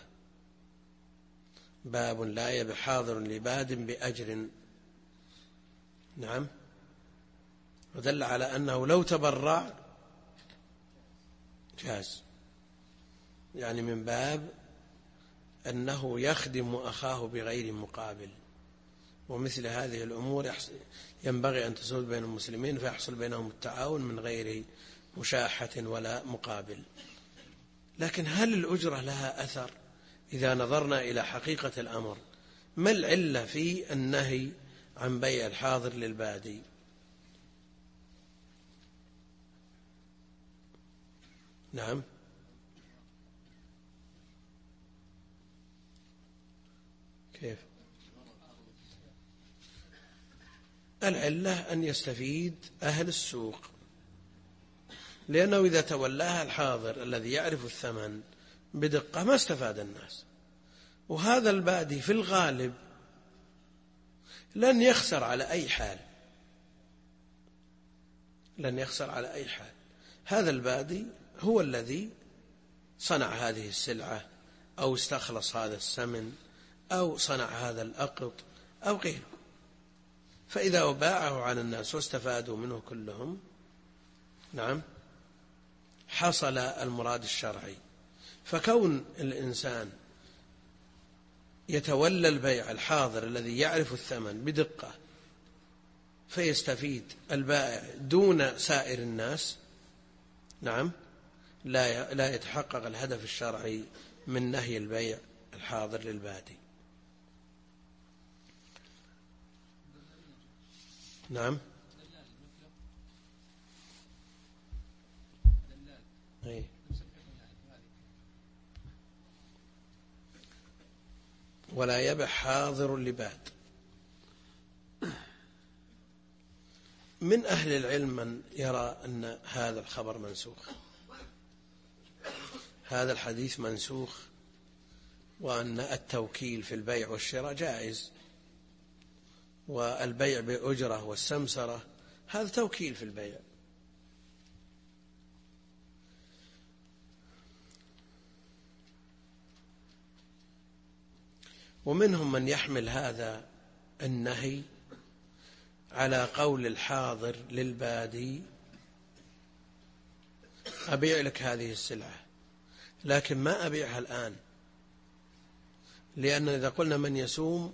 [SPEAKER 1] باب لا يبع حاضر لباد بأجر، نعم، ودل على أنه لو تبرع جاز، يعني من باب أنه يخدم أخاه بغير مقابل، ومثل هذه الأمور ينبغي أن تسود بين المسلمين فيحصل بينهم التعاون من غير مشاحة ولا مقابل. لكن هل الأجرة لها أثر؟ إذا نظرنا إلى حقيقة الأمر، ما العلة في النهي عن بيع الحاضر للبادي؟ نعم، كيف؟ العلة أن يستفيد أهل السوق، لأنه إذا تولاها الحاضر الذي يعرف الثمن بدقة ما استفاد الناس، وهذا البادي في الغالب لن يخسر على أي حال، لن يخسر على أي حال. هذا البادي هو الذي صنع هذه السلعة أو استخلص هذا السمن أو صنع هذا الأقط أو غيره، فإذا باعه على الناس واستفادوا منه كلهم، نعم، حصل المراد الشرعي. فكون الإنسان يتولى البيع الحاضر الذي يعرف الثمن بدقة فيستفيد البائع دون سائر الناس، نعم، لا يتحقق الهدف الشرعي من نهي البيع الحاضر للبادي. نعم، أي. ولا يبع حاضر لباد. من أهل العلم من يرى أن هذا الخبر منسوخ، هذا الحديث منسوخ، وأن التوكيل في البيع والشراء جائز، والبيع بأجرة والسمسرة هذا توكيل في البيع. ومنهم من يحمل هذا النهي على قول الحاضر للبادي: أبيع لك هذه السلعة لكن ما أبيعها الآن، لأن إذا قلنا من يسوم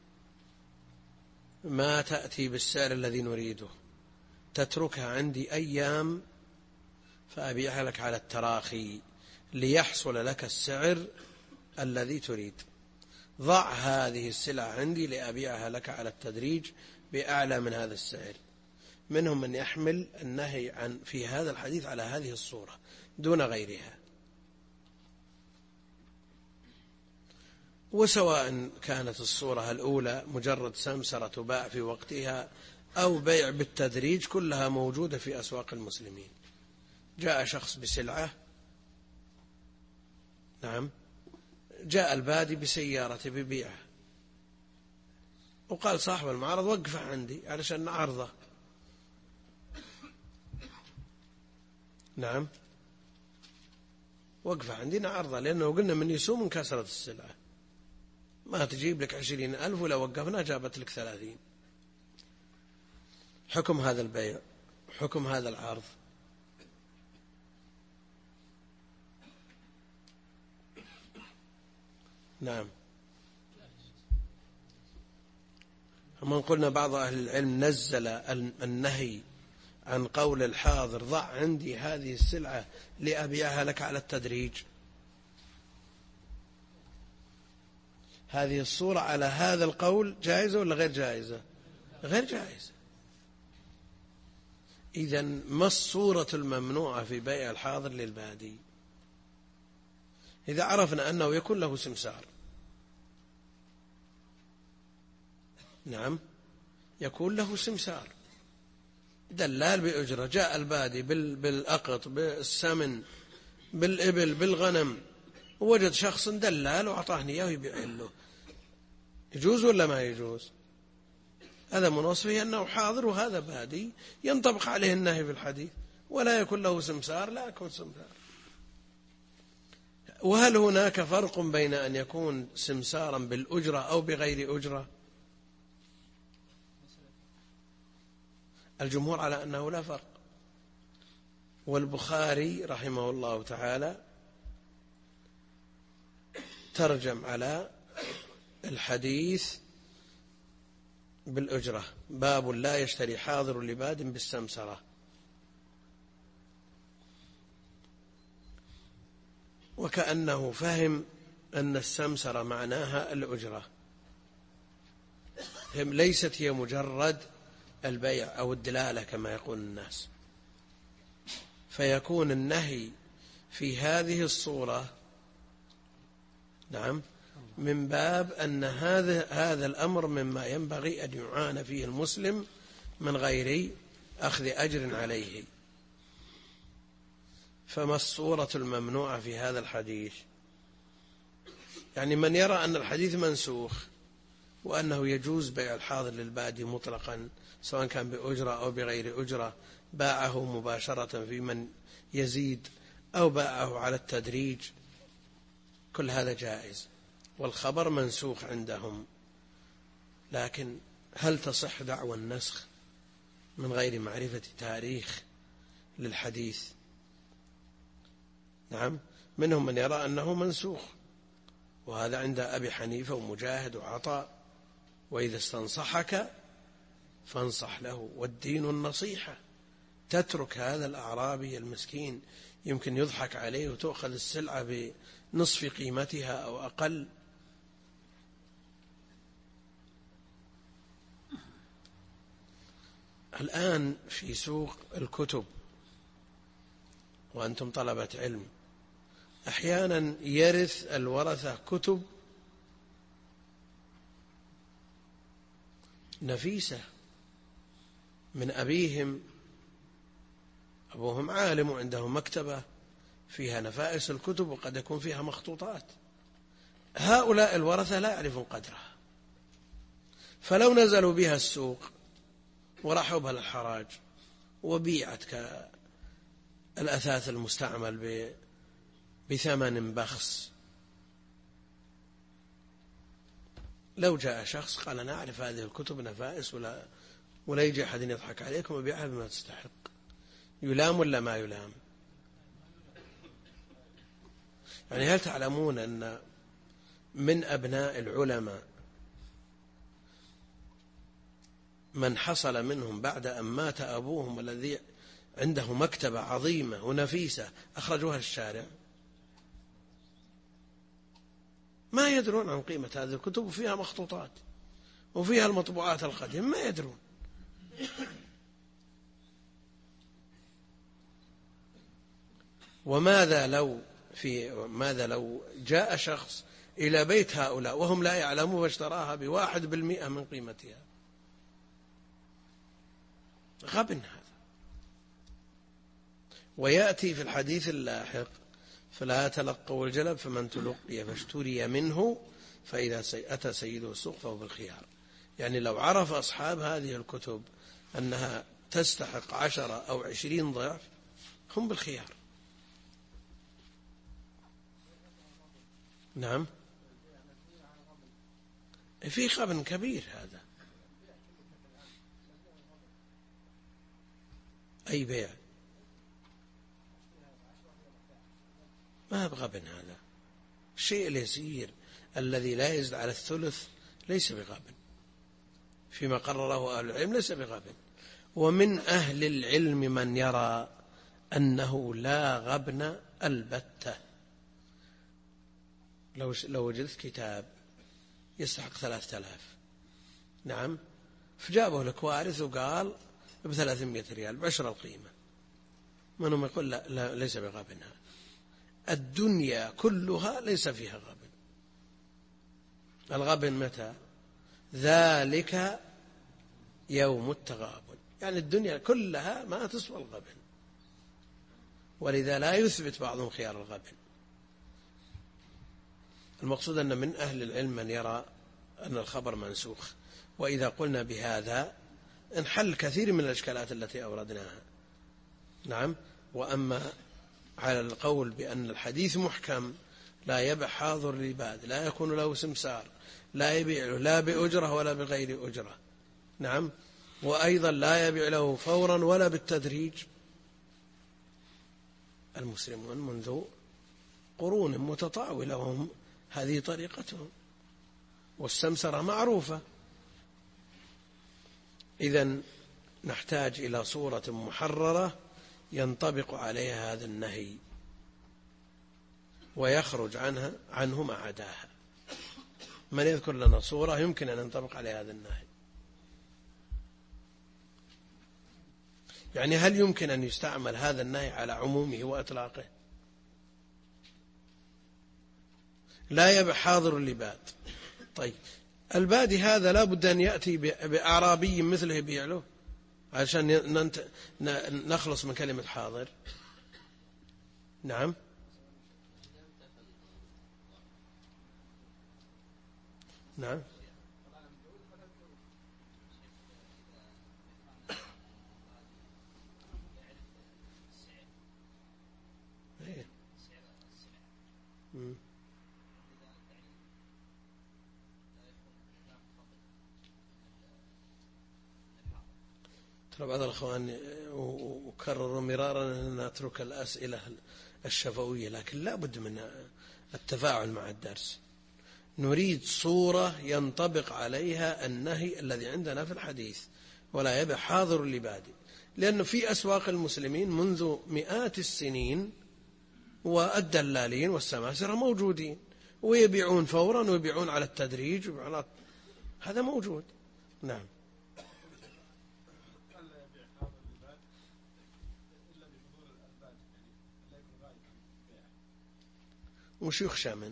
[SPEAKER 1] ما تأتي بالسعر الذي نريده، تتركها عندي أيام فأبيعها لك على التراخي ليحصل لك السعر الذي تريد. ضع هذه السلعة عندي لأبيعها لك على التدريج بأعلى من هذا السعر. منهم من يحمل النهي عن في هذا الحديث على هذه الصورة دون غيرها. وسواء كانت الصورة الأولى مجرد سمسرة تباع في وقتها أو بيع بالتدريج، كلها موجودة في أسواق المسلمين. جاء شخص بسلعة، نعم، جاء البادي بسيارة ببيعها، وقال صاحب المعرض: وقفه عندي علشان نعرضه. نعم، وقفه عندي نعرضه، لأنه قلنا من يسوم انكسرت السلعة، ما تجيب لك 20,000 ولا وقفنا جابت لك 30. حكم هذا البيع، حكم هذا العرض. نعم. من قلنا بعض أهل العلم نزل النهي عن قول الحاضر: ضع عندي هذه السلعة لأبيعها لك على التدريج. هذه الصورة على هذا القول جائزة ولا غير جائزة؟ غير جائزة. إذن ما الصورة الممنوعة في بيع الحاضر للبادي؟ إذا عرفنا أنه يكون له سمسار، نعم، يكون له سمسار، دلال بأجرة، جاء البادي بالأقط، بالسمن، بالإبل، بالغنم، ووجد شخص دلال وأعطاه إياه يبيع له، يجوز ولا ما يجوز؟ هذا من وصفه أنه حاضر وهذا بادي، ينطبق عليه النهي في الحديث. ولا يكون له سمسار، لا يكون سمسار. وهل هناك فرق بين أن يكون سمسارا بالأجرة أو بغير أجرة؟ الجمهور على أنه لا فرق. والبخاري رحمه الله تعالى ترجم على الحديث بالأجرة: باب لا يشتري حاضر لباد بالسمسرة. وكأنه فهم أن السمسرة معناها الأجرة، ليست هي مجرد البيع أو الدلالة كما يقول الناس، فيكون النهي في هذه الصورة نعم من باب أن هذا الأمر مما ينبغي أن يعان فيه المسلم من غير أخذ أجر عليه. فما الصورة الممنوعة في هذا الحديث؟ يعني من يرى أن الحديث منسوخ وأنه يجوز بيع الحاضر للبادي مطلقا سواء كان بأجرة أو بغير أجرة، باعه مباشرة في من يزيد أو باعه على التدريج، كل هذا جائز والخبر منسوخ عندهم. لكن هل تصح دعوى النسخ من غير معرفة تاريخ للحديث؟ نعم، منهم من يرى أنه منسوخ، وهذا عند أبي حنيفة ومجاهد وعطاء: وإذا استنصحك فانصح له والدين النصيحة. تترك هذا الأعرابي المسكين يمكن يضحك عليه وتأخذ السلعة بنصف قيمتها أو أقل. الآن في سوق الكتب وأنتم طلبة علم، أحيانا يرث الورثة كتب نفيسة من أبيهم، أبوهم عالم وعنده مكتبة فيها نفائس الكتب وقد يكون فيها مخطوطات، هؤلاء الورثة لا يعرفون قدرها، فلو نزلوا بها السوق وراحوا بها الحراج وبيعت كالأثاث المستعمل بثمن بخس، لو جاء شخص قال أنا أعرف هذه الكتب نفائس ولا يجي أحد يضحك عليكم وبيعها بما تستحق، يلام ولا ما يلام؟ يعني هل تعلمون أن من أبناء العلماء من حصل منهم بعد أن مات أبوهم الذي عنده مكتبة عظيمة ونفيسة أخرجوها للشارع؟ ما يدرون عن قيمة هذه الكتب، وفيها مخطوطات وفيها المطبوعات القديمة، ما يدرون. وماذا لو جاء شخص إلى بيت هؤلاء وهم لا يعلمون واشتراها ب1% من قيمتها؟ غبن هذا. ويأتي في الحديث اللاحق: فلا تلقوا الجلب فمن تلقي فاشتري منه فإذا أتى سيده السوق فهو بالخيار. يعني لو عرف أصحاب هذه الكتب أنها تستحق 10 أو 20 ضعف هم بالخيار. نعم، في غبن كبير هذا. أي بيع؟ ما بغبن هذا. الشيء اليسير الذي لا يزيد على الثلث ليس بغبن، فيما قرره أهل العلم ليس بغبن. ومن أهل العلم من يرى أنه لا غبن البتة. لو وجدت كتاب يستحق 3000 نعم، فجابه لك وارث وقال ب300 ريال ب10 القيمة، منهم يقول لا ليس بغبن هذا. الدنيا كلها ليس فيها غبن. الغبن متى؟ ذلك يوم التغابن، يعني الدنيا كلها ما تسوى الغبن، ولذا لا يثبت بعضهم خيار الغبن. المقصود أن من أهل العلم من يرى أن الخبر منسوخ، وإذا قلنا بهذا انحل كثير من الإشكالات التي أوردناها. نعم. وأما على القول بأن الحديث محكم لا يبع حاضر لباد، لا يكون له سمسار، لا يبيع له لا بأجرة ولا بغير أجرة، نعم، وأيضا لا يبيع له فورا ولا بالتدريج. المسلمون منذ قرون متطاولة وهم هذه طريقتهم، والسمسرة معروفة. إذن نحتاج إلى صورة محررة ينطبق عليها هذا النهي ويخرج عنه ما عداها. من يذكر لنا صورة يمكن أن ينطبق عليها هذا النهي؟ يعني هل يمكن أن يستعمل هذا النهي على عمومه وإطلاقه؟ لا يبع حاضر لباد. طيب البادي هذا لا بد أن يأتي بأعرابي مثله يبيع له عشان نخلص من كلمة حاضر. نعم. نعم. ترى بعض الأخوان وكرروا مرارا أن نترك الأسئلة الشفوية، لكن لا بد من التفاعل مع الدرس. نريد صورة ينطبق عليها النهي الذي عندنا في الحديث، ولا يبع حاضر لبادي، لأنه في أسواق المسلمين منذ مئات السنين والدلالين والسماسرة موجودين ويبيعون فورا ويبيعون على التدريج هذا موجود. نعم. وش يخشى منه؟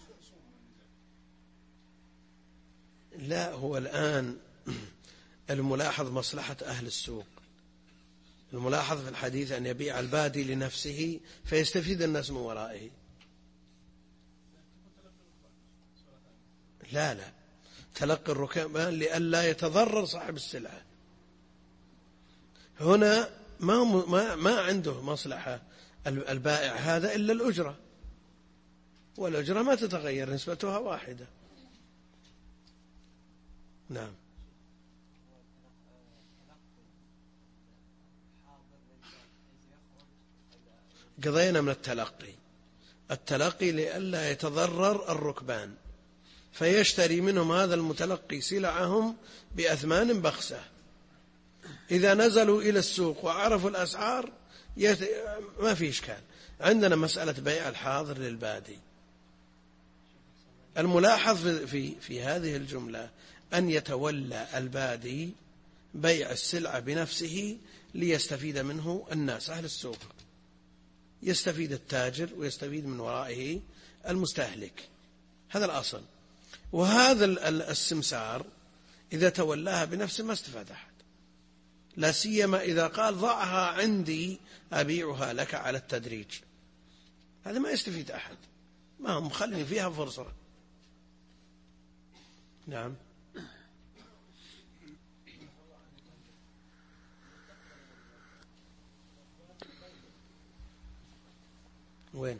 [SPEAKER 1] لا، هو الآن الملاحظ مصلحة أهل السوق. الملاحظ في الحديث أن يبيع البادي لنفسه فيستفيد الناس من ورائه. لا، تلقي الركبان لئلا يتضرر صاحب السلعة. هنا ما عنده مصلحة البائع هذا إلا الأجرة، والأجرة ما تتغير، نسبتها واحدة. نعم. قضينا من التلقي لئلا يتضرر الركبان، فيشتري منهم هذا المتلقي سلعهم بأثمان بخسة. إذا نزلوا إلى السوق وعرفوا الأسعار ما في إشكال. عندنا مسألة بيع الحاضر للبادي. الملاحظ في هذه الجملة أن يتولى البادي بيع السلعة بنفسه ليستفيد منه الناس أهل السوق، يستفيد التاجر ويستفيد من ورائه المستهلك. هذا الأصل. وهذا السمسار إذا تولاها بنفسه ما استفاد أحد، لا سيما إذا قال ضعها عندي أبيعها لك على التدريج. هذا ما يستفيد أحد، ما هم مخلين فيها فرصة. نعم. وين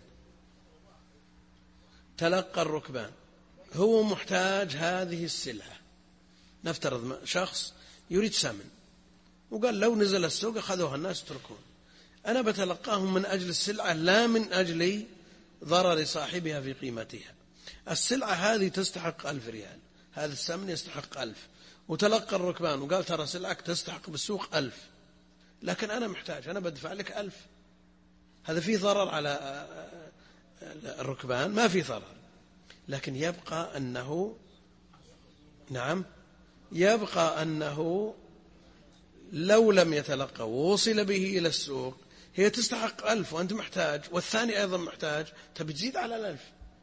[SPEAKER 1] تلقى الركبان؟ هو محتاج هذه السلعة. نفترض شخص يريد سمن وقال لو نزل السوق أخذوها الناس يتركون، أنا بتلقاهم من أجل السلعة لا من أجل ضرر صاحبها في قيمتها. السلعة هذه تستحق 1000 ريال، هذا السمن يستحق 1000، وتلقى الركبان وقال ترى سلعك تستحق بالسوق 1000، لكن أنا محتاج، أنا بدفع لك 1000. هذا فيه ضرر على الركبان؟ ما فيه ضرر، لكن يبقى أنه نعم يبقى أنه لو لم يتلقى ووصل به إلى السوق هي تستحق 1000 وأنت محتاج، والثاني أيضا محتاج، تبي تزيد على 1000.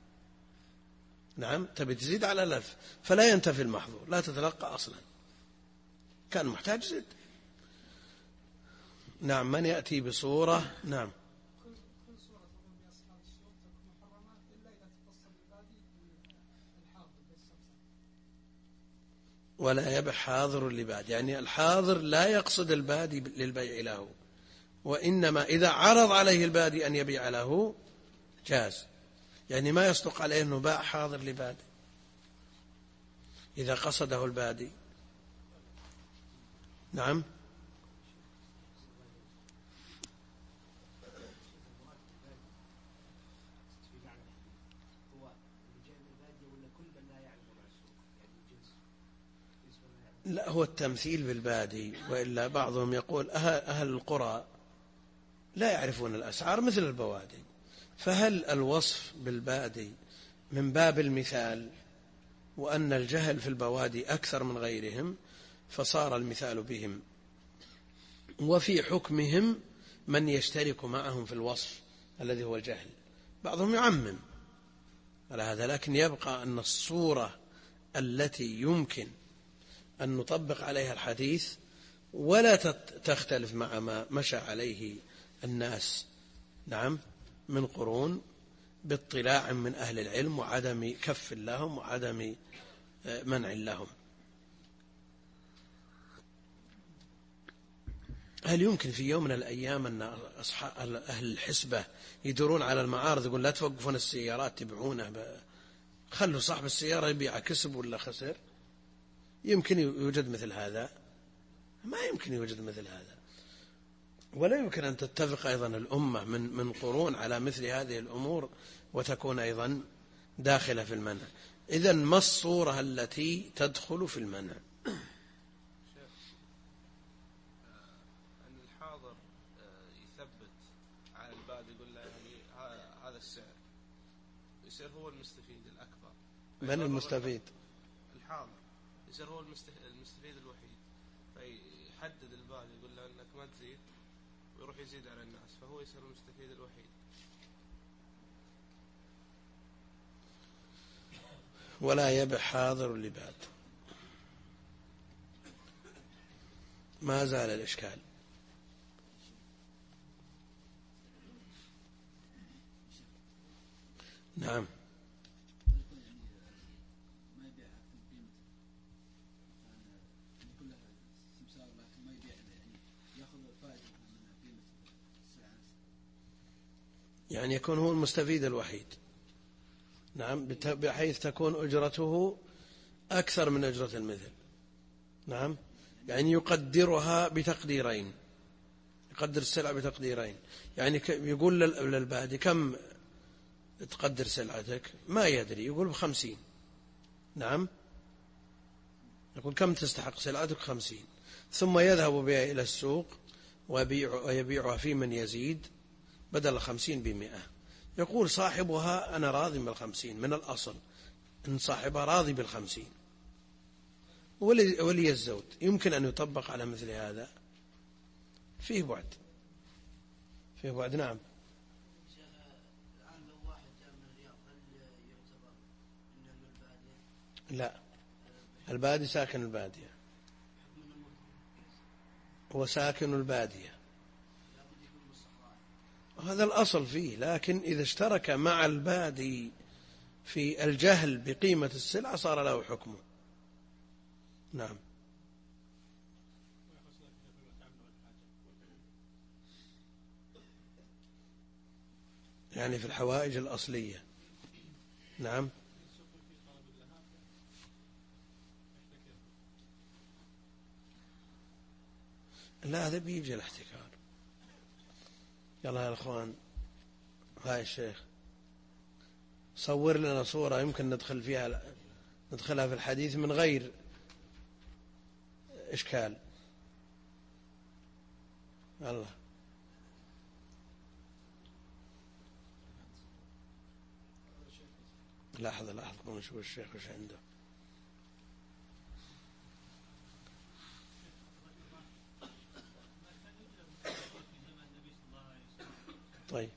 [SPEAKER 1] نعم، تبي تزيد على 1000، فلا ينتفي المحظور، لا تتلقى أصلا، كان محتاج زد. نعم. من يأتي بصورة نعم ولا يبع حاضر لباد، يعني الحاضر لا يقصد البادي للبيع له، وإنما إذا عرض عليه البادي أن يبيع له جاز، يعني ما يصدق عليه أنه باع حاضر لبادي إذا قصده البادي. نعم. هو التمثيل بالبادي، وإلا بعضهم يقول أهل القرى لا يعرفون الأسعار مثل البوادي، فهل الوصف بالبادي من باب المثال، وأن الجهل في البوادي أكثر من غيرهم فصار المثال بهم، وفي حكمهم من يشترك معهم في الوصف الذي هو الجهل؟ بعضهم يعمم على هذا، لكن يبقى أن الصورة التي يمكن أن نطبق عليها الحديث ولا تختلف مع ما مشى عليه الناس، نعم، من قرون، باطلاع من أهل العلم وعدم كف لهم وعدم منع لهم. هل يمكن في يوم من الأيام أن أهل الحسبة يدورون على المعارض يقول لا توقفون السيارات تبيعونه، خلوا صاحب السيارة يبيع كسب ولا خسر؟ يمكن يوجد مثل هذا؟ ما يمكن يوجد مثل هذا. ولا يمكن أن تتفق أيضا الأمة من قرون على مثل هذه الأمور وتكون أيضا داخلة في المنع. إذن ما الصورة التي تدخل في المنع؟
[SPEAKER 4] أن الحاضر يثبت على الباد، يقول له يعني هذا السعر، يصير هو المستفيد الأكبر.
[SPEAKER 1] من المستفيد؟
[SPEAKER 4] الحاضر يصير هو المستفيد الوحيد، فيحدد الباد يقول له أنك ما تزيد، ويروح يزيد على الناس، فهو يصير المستفيد الوحيد.
[SPEAKER 1] ولا يبع حاضر لباد. ما زال الإشكال. نعم. يعني يكون هو المستفيد الوحيد، نعم، بحيث تكون أجرته أكثر من أجرة المثل، نعم، يعني يقدرها بتقديرين، يقدر السلعة بتقديرين، يعني يقول للبادي كم تقدر سلعتك؟ ما يدري، يقول ب50، نعم، يقول كم تستحق سلعتك؟ 50، ثم يذهب بها إلى السوق ويبيعها في من يزيد، بدل 50 ب100. يقول صاحبها أنا راضي بال50 من الأصل، إن صاحبها راضي بال50. ولي الزوج يمكن أن يطبق على مثل هذا؟ فيه بعد، فيه بعد. نعم. لا، البادي ساكن البادية، هو ساكن البادية، هذا الأصل فيه، لكن إذا اشترك مع البادي في الجهل بقيمة السلعة صار له حكمه. نعم. يعني في الحوائج الأصلية. نعم. لا، هذا بيجي الاحتكار. يلا يا الأخوان، هاي الشيخ صور لنا صورة يمكن ندخلها في الحديث من غير إشكال. الله. لحظة نشوف الشيخ وش عنده. طيب،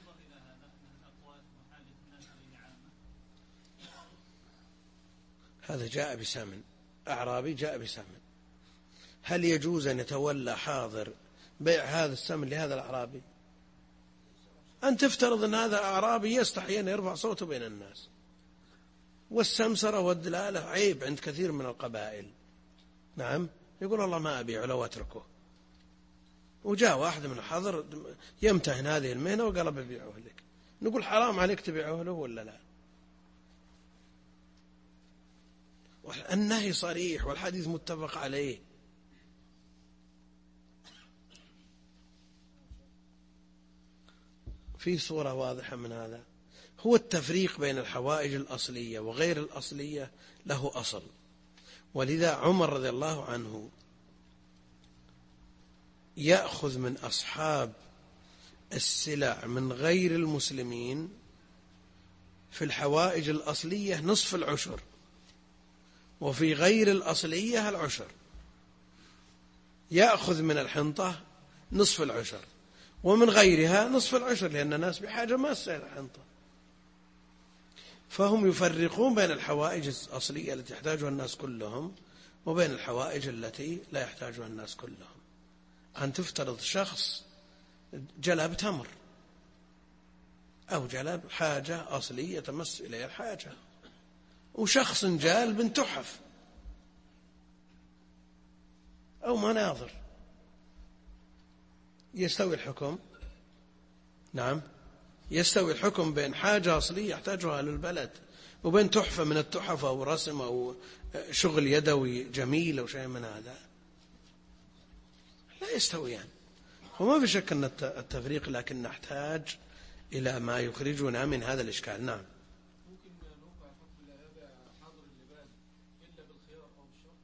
[SPEAKER 1] هذا جاء بسمن، أعرابي جاء بسمن، هل يجوز أن يتولى حاضر بيع هذا السمن لهذا الأعرابي؟ أن تفترض أن هذا أعرابي يستحي أن يرفع صوته بين الناس، والسمسرة والدلالة عيب عند كثير من القبائل، نعم، يقول والله ما أبيع لو أتركه، وجاء واحد من الحضر يمتهن هذه المهنة وقال ببيعه لك، نقول حرام عليك تبيعه له ولا لا؟ النهي صريح والحديث متفق عليه. في صورة واضحة من هذا. هو التفريق بين الحوائج الأصلية وغير الأصلية له أصل، ولذا عمر رضي الله عنه يأخذ من أصحاب السلع من غير المسلمين في الحوائج الأصلية نصف العشر، وفي غير الأصلية العشر. يأخذ من الحنطة نصف العشر ومن غيرها نصف العشر، لأن الناس بحاجة ماسة إلى الحنطة. فهم يفرقون بين الحوائج الأصلية التي يحتاجها الناس كلهم وبين الحوائج التي لا يحتاجها الناس كلهم. أن تفترض شخص جلب تمر أو جلب حاجة أصلية تمس إليها الحاجة، وشخص جالب تحف أو مناظر، يستوي الحكم؟ نعم يستوي الحكم بين حاجة أصلية يحتاجها للبلد وبين تحفة من التحف أو رسم أو شغل يدوي جميل أو شيء من هذا؟ لا يستويان. وما في شك أن التفريق، لكن نحتاج إلى ما يخرجنا من هذا الإشكال. نعم.
[SPEAKER 2] ممكن نوقع حكم لا يبيع حاضر اللبان إلا بالخيار أو الشرط.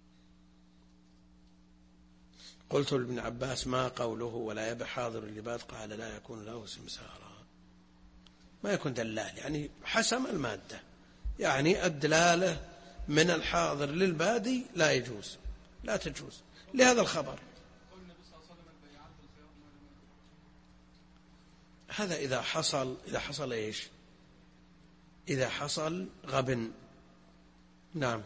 [SPEAKER 1] قلت لابن عباس: ما قوله ولا يبيع حاضر اللباد؟ قال: لا يكون له سمسارا، ما يكون دلال، يعني حسم المادة، يعني الدلالة من الحاضر للبادي لا يجوز، لا تجوز لهذا الخبر. هذا إذا حصل إيش؟ إذا حصل غبن. نعم.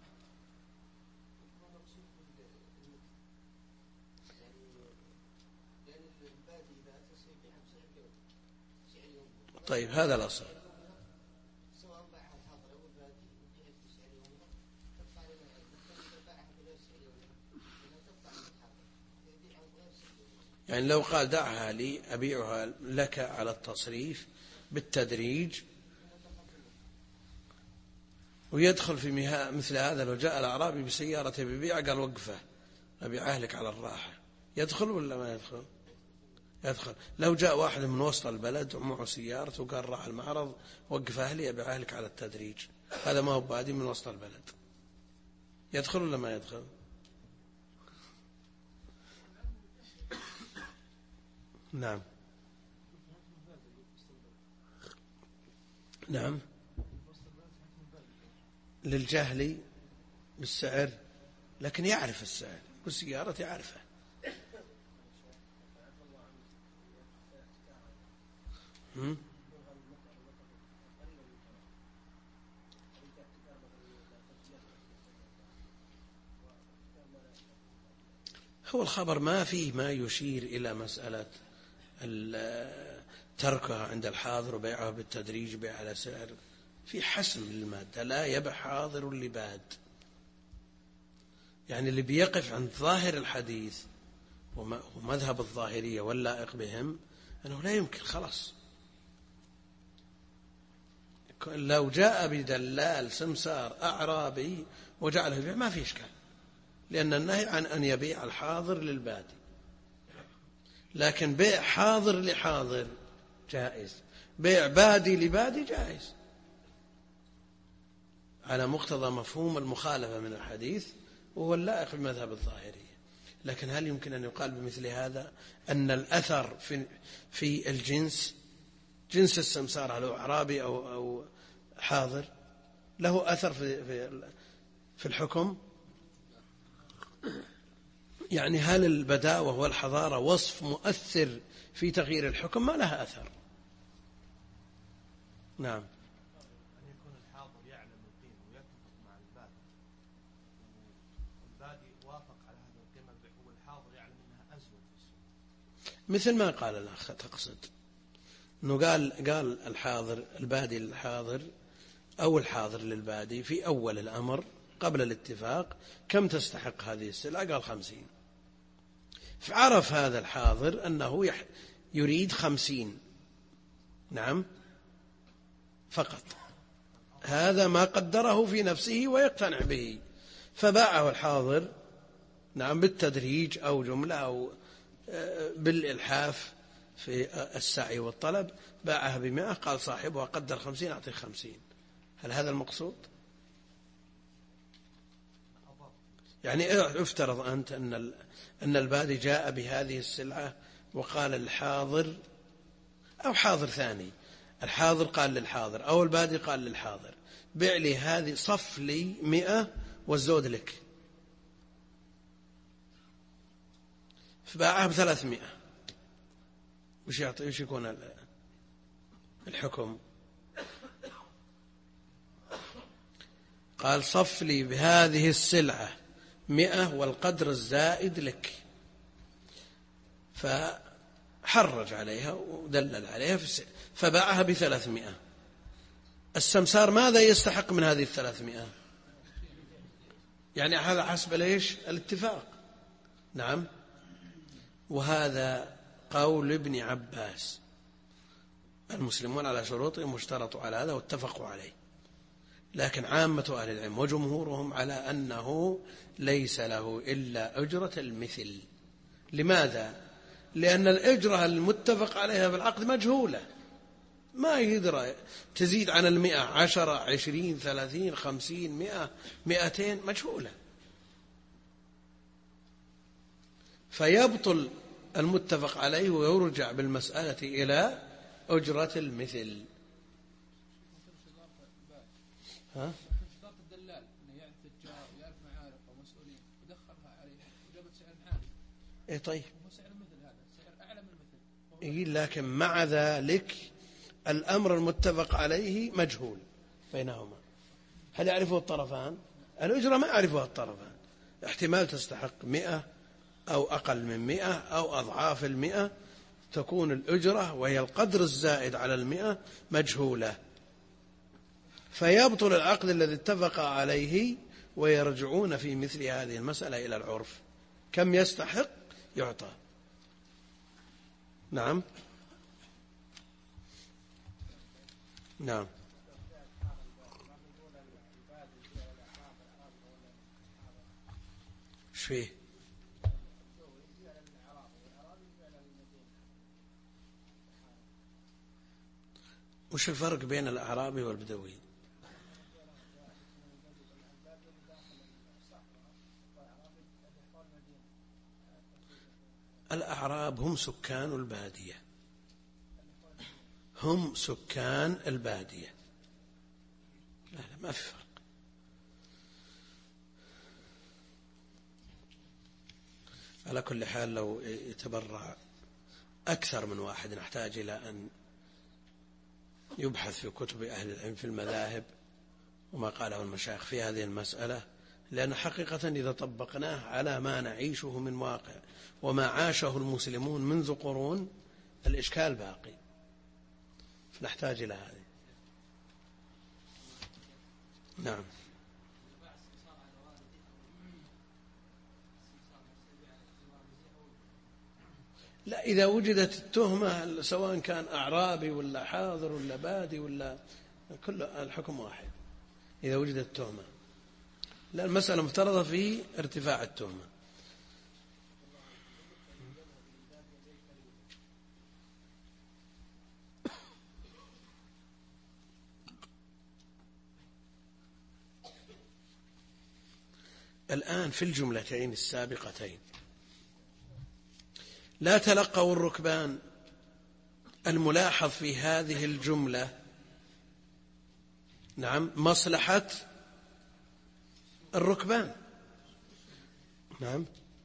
[SPEAKER 1] طيب هذا الأصل. يعني لو قال دعها لي أبيعها لك على التصريف بالتدريج، ويدخل في مثل هذا. لو جاء الأعرابي بسيارته ببيع قال وقفه أبيعها لك على الراحة، يدخل ولا ما يدخل؟ يدخل. لو جاء واحد من وسط البلد ومعه سيارته وقال راح المعرض وقف أهلي أبيعها لك على التدريج، هذا ما هو بادي من وسط البلد، يدخل ولا ما يدخل؟ نعم. نعم. للجهل بالسعر، لكن يعرف السعر والسيارة يعرفه. هو الخبر ما فيه ما يشير إلى مسألة تركها عند الحاضر وبيعها بالتدريج بيع على سعر، في حسم للمادة. لا يبيع حاضر اللباد، يعني اللي بيقف عند ظاهر الحديث ومذهب الظاهرية واللائق بهم أنه لا يمكن، خلاص. لو جاء بدلال سمسار أعرابي وجعله يبيع ما في إشكال، لأن النهي عن أن يبيع الحاضر للبادي. لكن بيع حاضر لحاضر جائز، بيع بادي لبادي جائز على مقتضى مفهوم المخالفة من الحديث وهو اللائق بمذهب الظاهرية. لكن هل يمكن أن يقال بمثل هذا أن الأثر في الجنس، جنس السمسار هل هو أعرابي أو حاضر، له أثر في الحكم؟ يعني هل البداوة والحضارة وصف مؤثر في تغيير الحكم؟ ما لها أثر. نعم.
[SPEAKER 4] أن يكون الحاضر يعلم القيمة ويتفق مع البادي، والبادي وافق على هذه القيمة والحاضر يعلم أنها أزود في السوق،
[SPEAKER 1] مثل ما قال الأخ، تقصد أنه قال الحاضر البادي للحاضر أو الحاضر للبادي في أول الأمر قبل الاتفاق كم تستحق هذه السلعة؟ قال 50. فعرف هذا الحاضر أنه يريد 50. نعم فقط، هذا ما قدره في نفسه ويقتنع به، فباعه الحاضر نعم بالتدريج أو جملة أو بالإلحاف في السعي والطلب، باعها ب100، قال صاحبها قدر 50 أعطيه 50. هل هذا المقصود؟ يعني افترض أنت أن البادي جاء بهذه السلعة وقال الحاضر أو حاضر ثاني، الحاضر قال للحاضر أو البادي قال للحاضر بيع لي هذه، صف لي 100 والزود لك، فباعها ب300، وش يكون الحكم؟ قال صف لي بهذه السلعة 100 والقدر الزائد لك، فحرج عليها ودلل عليها فباعها ب300. السمسار ماذا يستحق من هذه 300؟ يعني هذا حسب ليش الاتفاق. نعم. وهذا قول ابن عباس، المسلمون على شروطهم واشترطوا على هذا واتفقوا عليه، لكن عامة أهل العلم وجمهورهم على أنه ليس له إلا أجرة المثل. لماذا؟ لأن الأجرة المتفق عليها في العقد مجهولة، ما يدرى تزيد عن 100 10 20 30 50 100 200 مجهولة، فيبطل المتفق عليه ويرجع بالمسألة إلى أجرة المثل. ها؟
[SPEAKER 2] اشتراط الدلال انه يعرف التجار ويعرف معارف ومسؤولين ودخلها عليه وجابت سعر عالي.
[SPEAKER 1] اي طيب.
[SPEAKER 2] سعر مثل هذا سعر اعلى من المثل.
[SPEAKER 1] إيه لكن مع ذلك الأمر المتفق عليه مجهول بينهما. هل يعرفه الطرفان؟ الأجرة ما يعرفها الطرفان، احتمال تستحق 100 أو أقل من 100 أو أضعاف 100 تكون الأجرة وهي القدر الزائد على 100 مجهولة، فيبطل العقد الذي اتفق عليه ويرجعون في مثل هذه المسألة إلى العرف، كم يستحق يعطى. نعم. نعم. ايش فيه؟ وش الفرق بين الأعرابي والبدوي؟ الأعراب هم سكان البادية، هم سكان البادية. لا ما في فرق. على كل حال لو يتبرع أكثر من واحد نحتاج إلى أن يبحث في كتب أهل العلم في المذاهب وما قاله المشايخ في هذه المسألة، لأن حقيقة إذا طبقناه على ما نعيشه من واقع وما عاشه المسلمون منذ قرون الإشكال باقي، فنحتاج إلى هذه. نعم. لا، إذا وجدت التهمة سواء كان أعرابي ولا حاضر ولا بادي ولا كل الحكم واحد إذا وجدت التهمة. لا، المسألة مفترضة في ارتفاع التهمة. الآن في الجملتين السابقتين لا تلقوا الركبان، الملاحظ في هذه الجملة نعم مصلحة الركبان. نعم.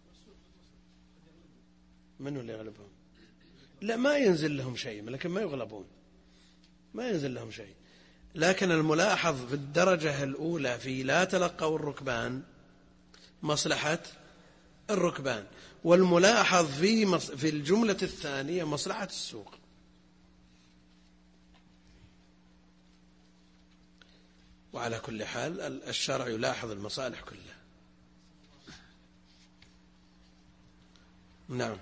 [SPEAKER 1] من اللي يغلبهم؟ لا، ما ينزل لهم شيء، لكن ما يغلبون، ما ينزل لهم شيء. لكن الملاحظ في الدرجة الأولى في لا تلقوا الركبان مصلحة الركبان، والملاحظ في الجملة الثانية مصلحة السوق. وعلى كل حال الشرع يلاحظ المصالح كلها. نعم.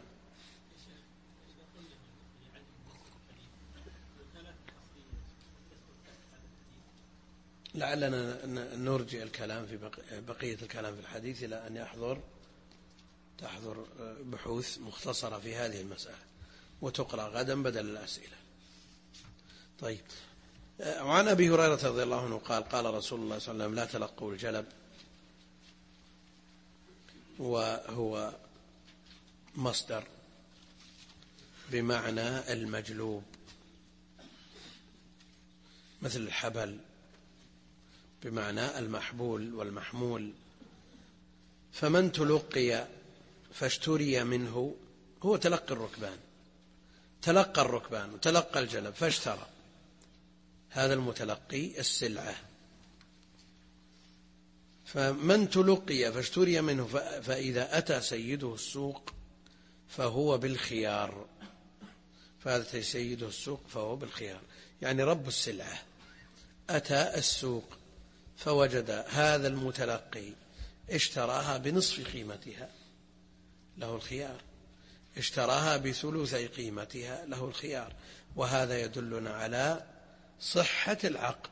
[SPEAKER 1] لعلنا نرجع الكلام في بقية الكلام في الحديث إلى أن تحضر بحوث مختصرة في هذه المسألة وتقرأ غدا بدل الأسئلة. طيب. وعن أبي هريرة رضي الله عنه قال قال رسول الله صلى الله عليه وسلم لا تلقوا الجلب وهو مصدر بمعنى المجلوب، مثل الحبل بمعنى المحبول والمحمول. فمن تلقي فاشتري منه هو تلقى الركبان وتلقى الجلب فاشترى، هذا المتلقي السلعة. فمن تلقي فاشتري منه فإذا أتى سيده السوق فهو بالخيار، فهذا سيده السوق فهو بالخيار، يعني رب السلعة أتى السوق فوجد هذا المتلقي اشتراها بنصف قيمتها له الخيار، اشتراها بثلث قيمتها له الخيار. وهذا يدلنا على صحة العقد.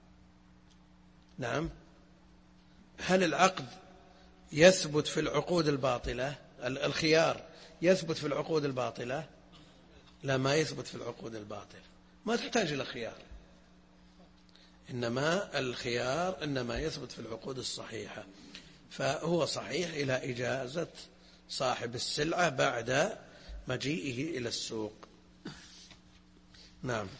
[SPEAKER 1] نعم. هل العقد يثبت في العقود الباطلة؟ الخيار يثبت في العقود الباطلة؟ لا، ما يثبت في العقود الباطلة، ما تحتاج إلى خيار، إنما الخيار إنما يثبت في العقود الصحيحة. فهو صحيح إلى إجازة صاحب السلعة بعد مجيئه إلى السوق. نعم.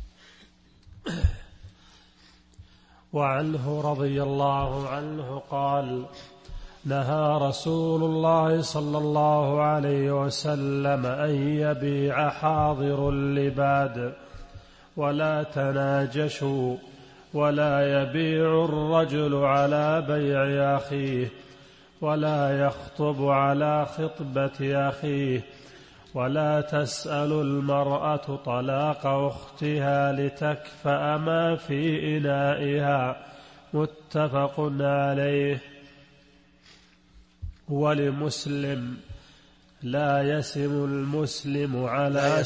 [SPEAKER 3] وعنه رضي الله عنه قال: نهى رسول الله صلى الله عليه وسلم أن يبيع حاضر اللباد، ولا تناجشوا، ولا يبيع الرجل على بيع أخيه، ولا يخطب على خطبة أخيه، ولا تسأل المرأة طلاق أختها لتكفأ ما في إنائها. متفق عليه. ولمسلم: لا يسم المسلم على
[SPEAKER 1] لا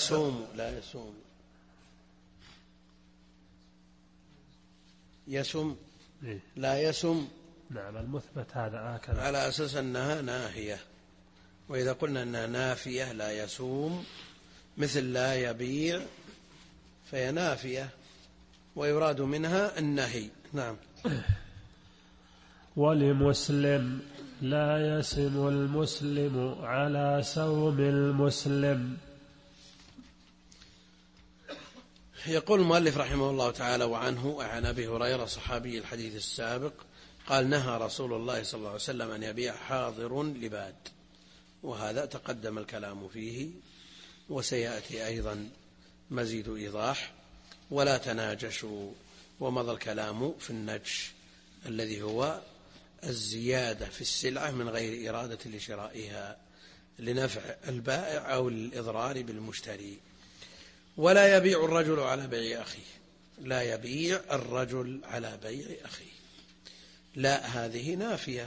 [SPEAKER 1] يسم.
[SPEAKER 3] نعم، المثبت هذا هكذا
[SPEAKER 1] على أساس أنها ناهية، وإذا قلنا أنها نافية لا يسوم، مثل لا يبيع فهي نافية ويراد منها النهي. نعم.
[SPEAKER 3] ولمسلم: لا يسم المسلم على سوم المسلم.
[SPEAKER 1] يقول المؤلف رحمه الله تعالى: وعنه عن أبي هريرة صحابي الحديث السابق قال: نهى رسول الله صلى الله عليه وسلم أن يبيع حاضر لباد. وهذا تقدم الكلام فيه وسيأتي أيضا مزيد إيضاح. ولا تناجشوا، ومضى الكلام في النجش الذي هو الزيادة في السلعة من غير إرادة لشرائها لنفع البائع أو للإضرار بالمشتري. ولا يبيع الرجل على بيع أخيه، لا يبيع الرجل على بيع أخيه، لا، هذه نافية،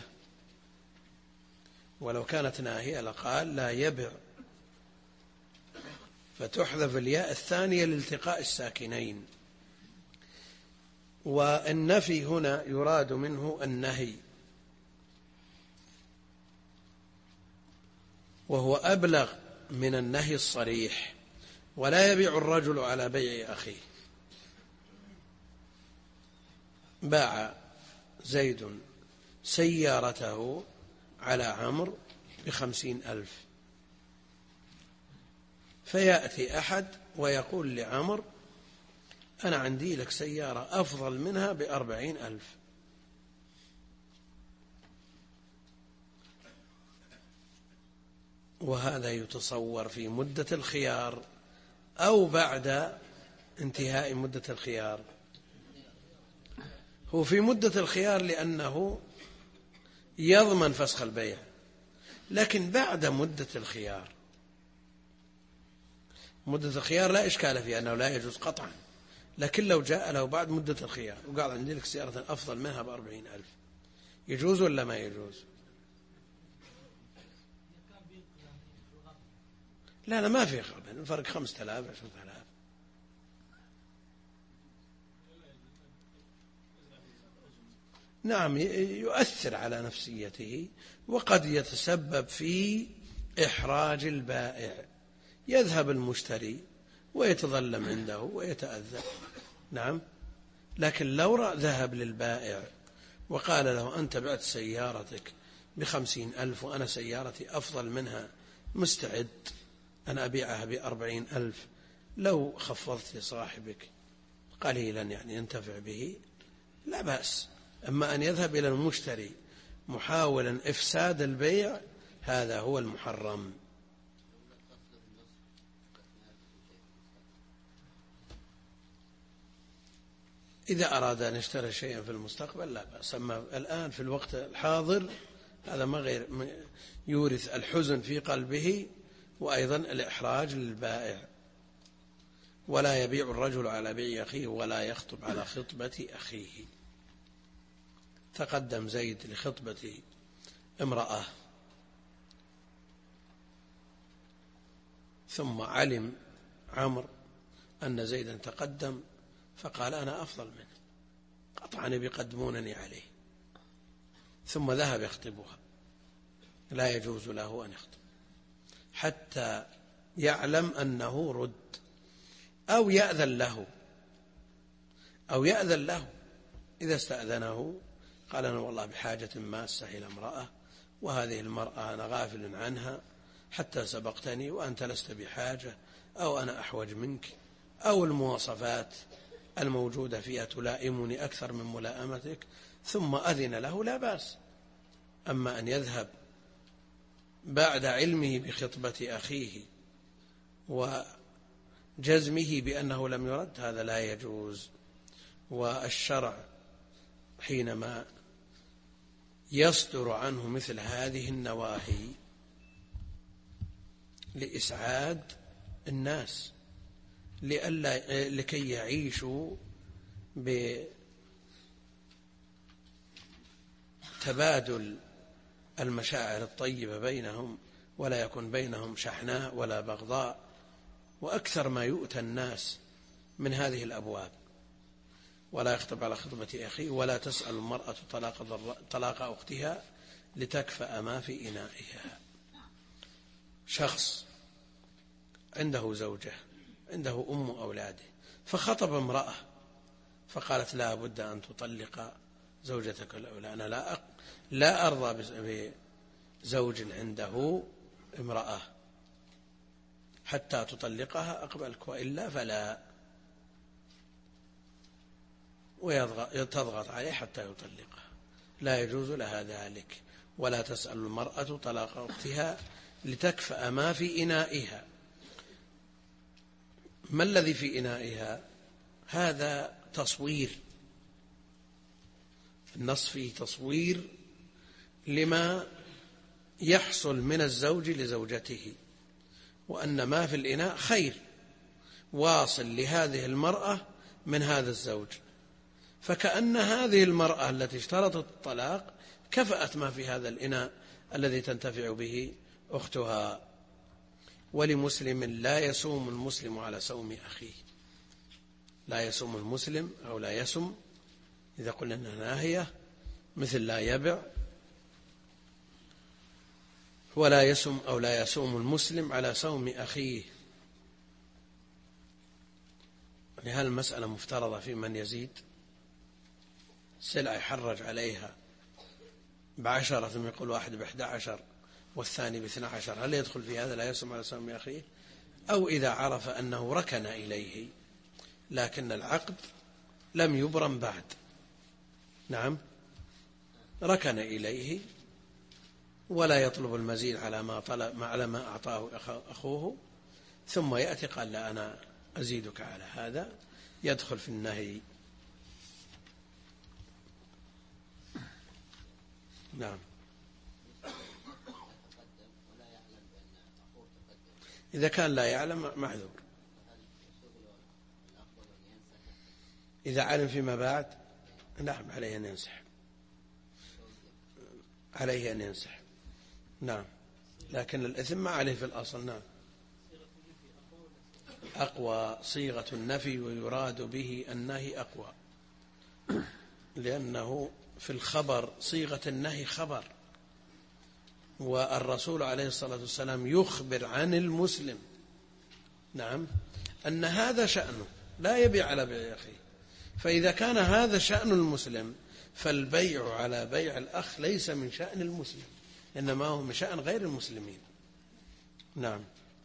[SPEAKER 1] ولو كانت ناهية لقال لا يبع، فتحذف الياء الثانية لالتقاء الساكنين. والنفي هنا يراد منه النهي، وهو أبلغ من النهي الصريح. ولا يبيع الرجل على بيع أخيه. باع زيد سيارته على عمرو ب50,000، فيأتي أحد ويقول لعمرو: أنا عندي لك سيارة أفضل منها ب40,000. وهذا يتصور في مدة الخيار أو بعد انتهاء مدة الخيار. هو في مدة الخيار لأنه يضمن فسخ البيع، لكن بعد مدة الخيار، مدة الخيار لا إشكال فيها أنه لا يجوز قطعا، لكن لو جاء له بعد مدة الخيار وقال عندي لك سيارة أفضل منها ب40,000، يجوز ولا ما يجوز؟ لا ما في غبن، الفرق 5,000 10,000. نعم، يؤثر على نفسيته، وقد يتسبب في إحراج البائع، يذهب المشتري ويتظلم عنده ويتأذى. نعم. لكن لو ذهب للبائع وقال له: أنت بعت سيارتك ب50,000 وأنا سيارتي أفضل منها، مستعد أن أبيعها ب40,000، لو خفضت لصاحبك قليلا يعني ينتفع به لا بأس. أما أن يذهب إلى المشتري محاولا إفساد البيع هذا هو المحرم. إذا أراد أن يشتري شيئا في المستقبل لا بأس، أما الآن في الوقت الحاضر هذا ما غير يورث الحزن في قلبه وأيضا الإحراج للبائع. ولا يبيع الرجل على بيع أخيه ولا يخطب على خطبة أخيه. تقدم زيد لخطبة امرأة ثم علم عمرو أن زيدا تقدم فقال أنا أفضل منه، قطعا بيقدمونني عليه، ثم ذهب يخطبها. لا يجوز له أن يخطب حتى يعلم أنه رد أو يأذن له إذا استأذنه قال أنا والله بحاجة ماسة إلى امرأة، وهذه المرأة أنا غافل عنها حتى سبقتني وأنت لست بحاجة، أو أنا أحوج منك، أو المواصفات الموجودة فيها تلائمني أكثر من ملائمتك، ثم أذن له لا بأس. أما أن يذهب بعد علمه بخطبة أخيه وجزمه بأنه لم يرد هذا لا يجوز. والشرع حينما يصدر عنه مثل هذه النواهي لإسعاد الناس لكي يعيشوا بتبادل المشاعر الطيبة بينهم ولا يكون بينهم شحناء ولا بغضاء. وأكثر ما يؤتى الناس من هذه الأبواب. ولا يخطب على خطبة أخيه ولا تسأل المرأة طلاق أختها لتكفأ ما في إنائها. شخص عنده زوجة عنده أم أولاده فخطب امرأة فقالت لا بد أن تطلق زوجتك الأولى، أنا لا أرضى بزوج عنده امرأة حتى تطلقها أقبلك وإلا فلا، وتضغط عليه حتى يطلقها. لا يجوز لها ذلك. ولا تسأل المرأة طلاق أختها لتكفأ ما في إنائها. ما الذي في إنائها؟ هذا تصوير، النص فيه تصوير لما يحصل من الزوج لزوجته، وأن ما في الإناء خير واصل لهذه المرأة من هذا الزوج، فكأن هذه المرأة التي اشترطت الطلاق كفأت ما في هذا الإناء الذي تنتفع به أختها. ولمسلم لا يسوم المسلم على سوم أخيه. لا يسوم المسلم أو لا يسم إذا قلنا أنها ناهية مثل لا يبع. ولا يسم أو لا يسوم المسلم على سوم أخيه. لهذه المسألة مفترضة في من يزيد سلعة يحرج عليها ب10 ثم يقول واحد ب11 والثاني ب12، هل يدخل في هذا لا يسم على سوم أخيه؟ أو إذا عرف أنه ركن إليه لكن العقد لم يبرم بعد، نعم ركن إليه ولا يطلب المزيد على ما أعطاه أخوه، ثم يأتي قال لا أنا أزيدك على هذا، يدخل في النهي. نعم. إذا كان لا يعلم معذور. إذا علم فيما بعد نعم عليه أن ينسحب، عليه أن ينسحب. نعم، لكن الإثم ما عليه في الأصل. نعم. أقوى صيغة النفي ويراد به النهي أقوى، لأنه في الخبر صيغة النهي خبر، والرسول عليه الصلاة والسلام يخبر عن المسلم نعم أن هذا شأنه لا يبيع على بيع أخيه. فإذا كان هذا شأن المسلم فالبيع على بيع الأخ ليس من شأن المسلم. إنما هو من شأن غير المسلمين. نعم.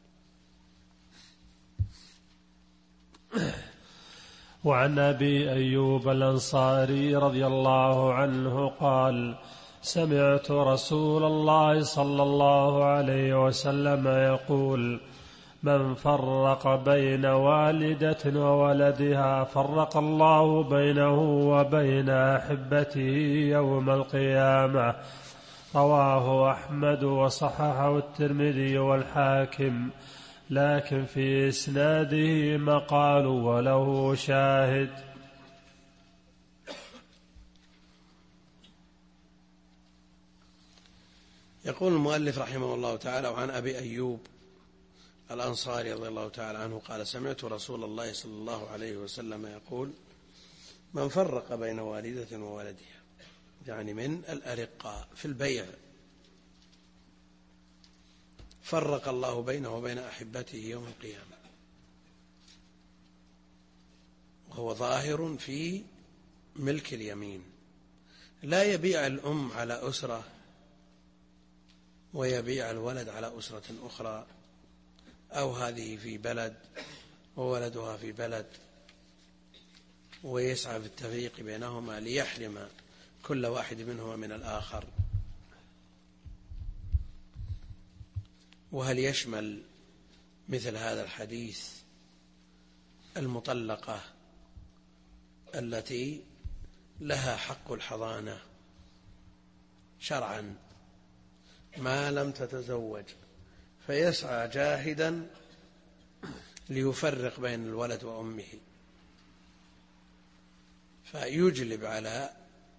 [SPEAKER 3] وعن أبي أيوب الأنصاري رضي الله عنه قال: سمعت رسول الله صلى الله عليه وسلم يقول: من فرق بين والدة وولدها فرق الله بينه وبين أحبته يوم القيامة. رواه أحمد وصححه الترمذي والحاكم، لكن في إسناده مقال وله شاهد.
[SPEAKER 1] يقول المؤلف رحمه الله تعالى: وعن أبي أيوب الأنصاري رضي الله تعالى عنه قال: سمعت رسول الله صلى الله عليه وسلم يقول: من فرق بين والدة وولدها، يعني من الأرقاء في البيع، فرق الله بينه وبين أحبته يوم القيامة. وهو ظاهر في ملك اليمين. لا يبيع الأم على أسرة ويبيع الولد على أسرة أخرى، أو هذه في بلد وولدها في بلد، ويسعى في التفريق بينهما ليحرم كل واحد منهما من الآخر. وهل يشمل مثل هذا الحديث المطلقة التي لها حق الحضانة شرعا ما لم تتزوج، فيسعى جاهدا ليفرق بين الولد وأمه، فيجلب على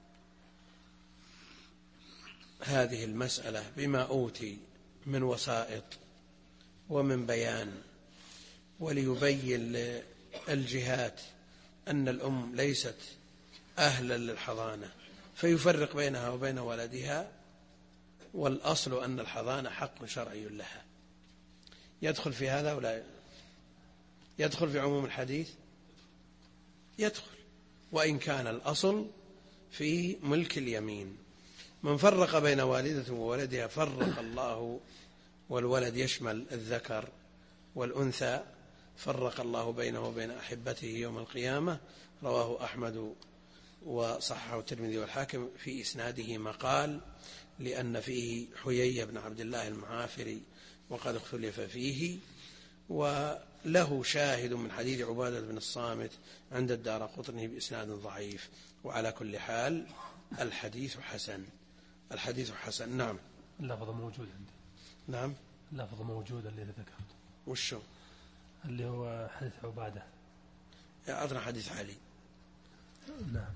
[SPEAKER 1] هذه المسألة بما أوتي من وسائط ومن بيان، وليبين للجهات أن الأم ليست أهلا للحضانة، فيفرق بينها وبين ولدها، والأصل أن الحضانة حق شرعي لها. يدخل في هذا ولا يدخل في عموم الحديث؟ يدخل، وإن كان الأصل في ملك اليمين. من فرق بين والدة وولدها فرق الله، والولد يشمل الذكر والأنثى، فرق الله بينه وبين أحبته يوم القيامة. رواه أحمد وصححه الترمذي والحاكم. في إسناده مقال، لأن فيه حيي بن عبد الله المعافري وقد اختلف فيه، وله شاهد من حديث عبادة بن الصامت عند الدارقطني بإسناد ضعيف. وعلى كل حال الحديث حسن، الحديث حسن. نعم.
[SPEAKER 3] اللفظ موجود عندي.
[SPEAKER 1] نعم،
[SPEAKER 3] اللفظ موجود اللي ذكرته.
[SPEAKER 1] وشو؟
[SPEAKER 3] اللي هو حديث عبادة.
[SPEAKER 1] أعطنا حديث علي.
[SPEAKER 3] نعم.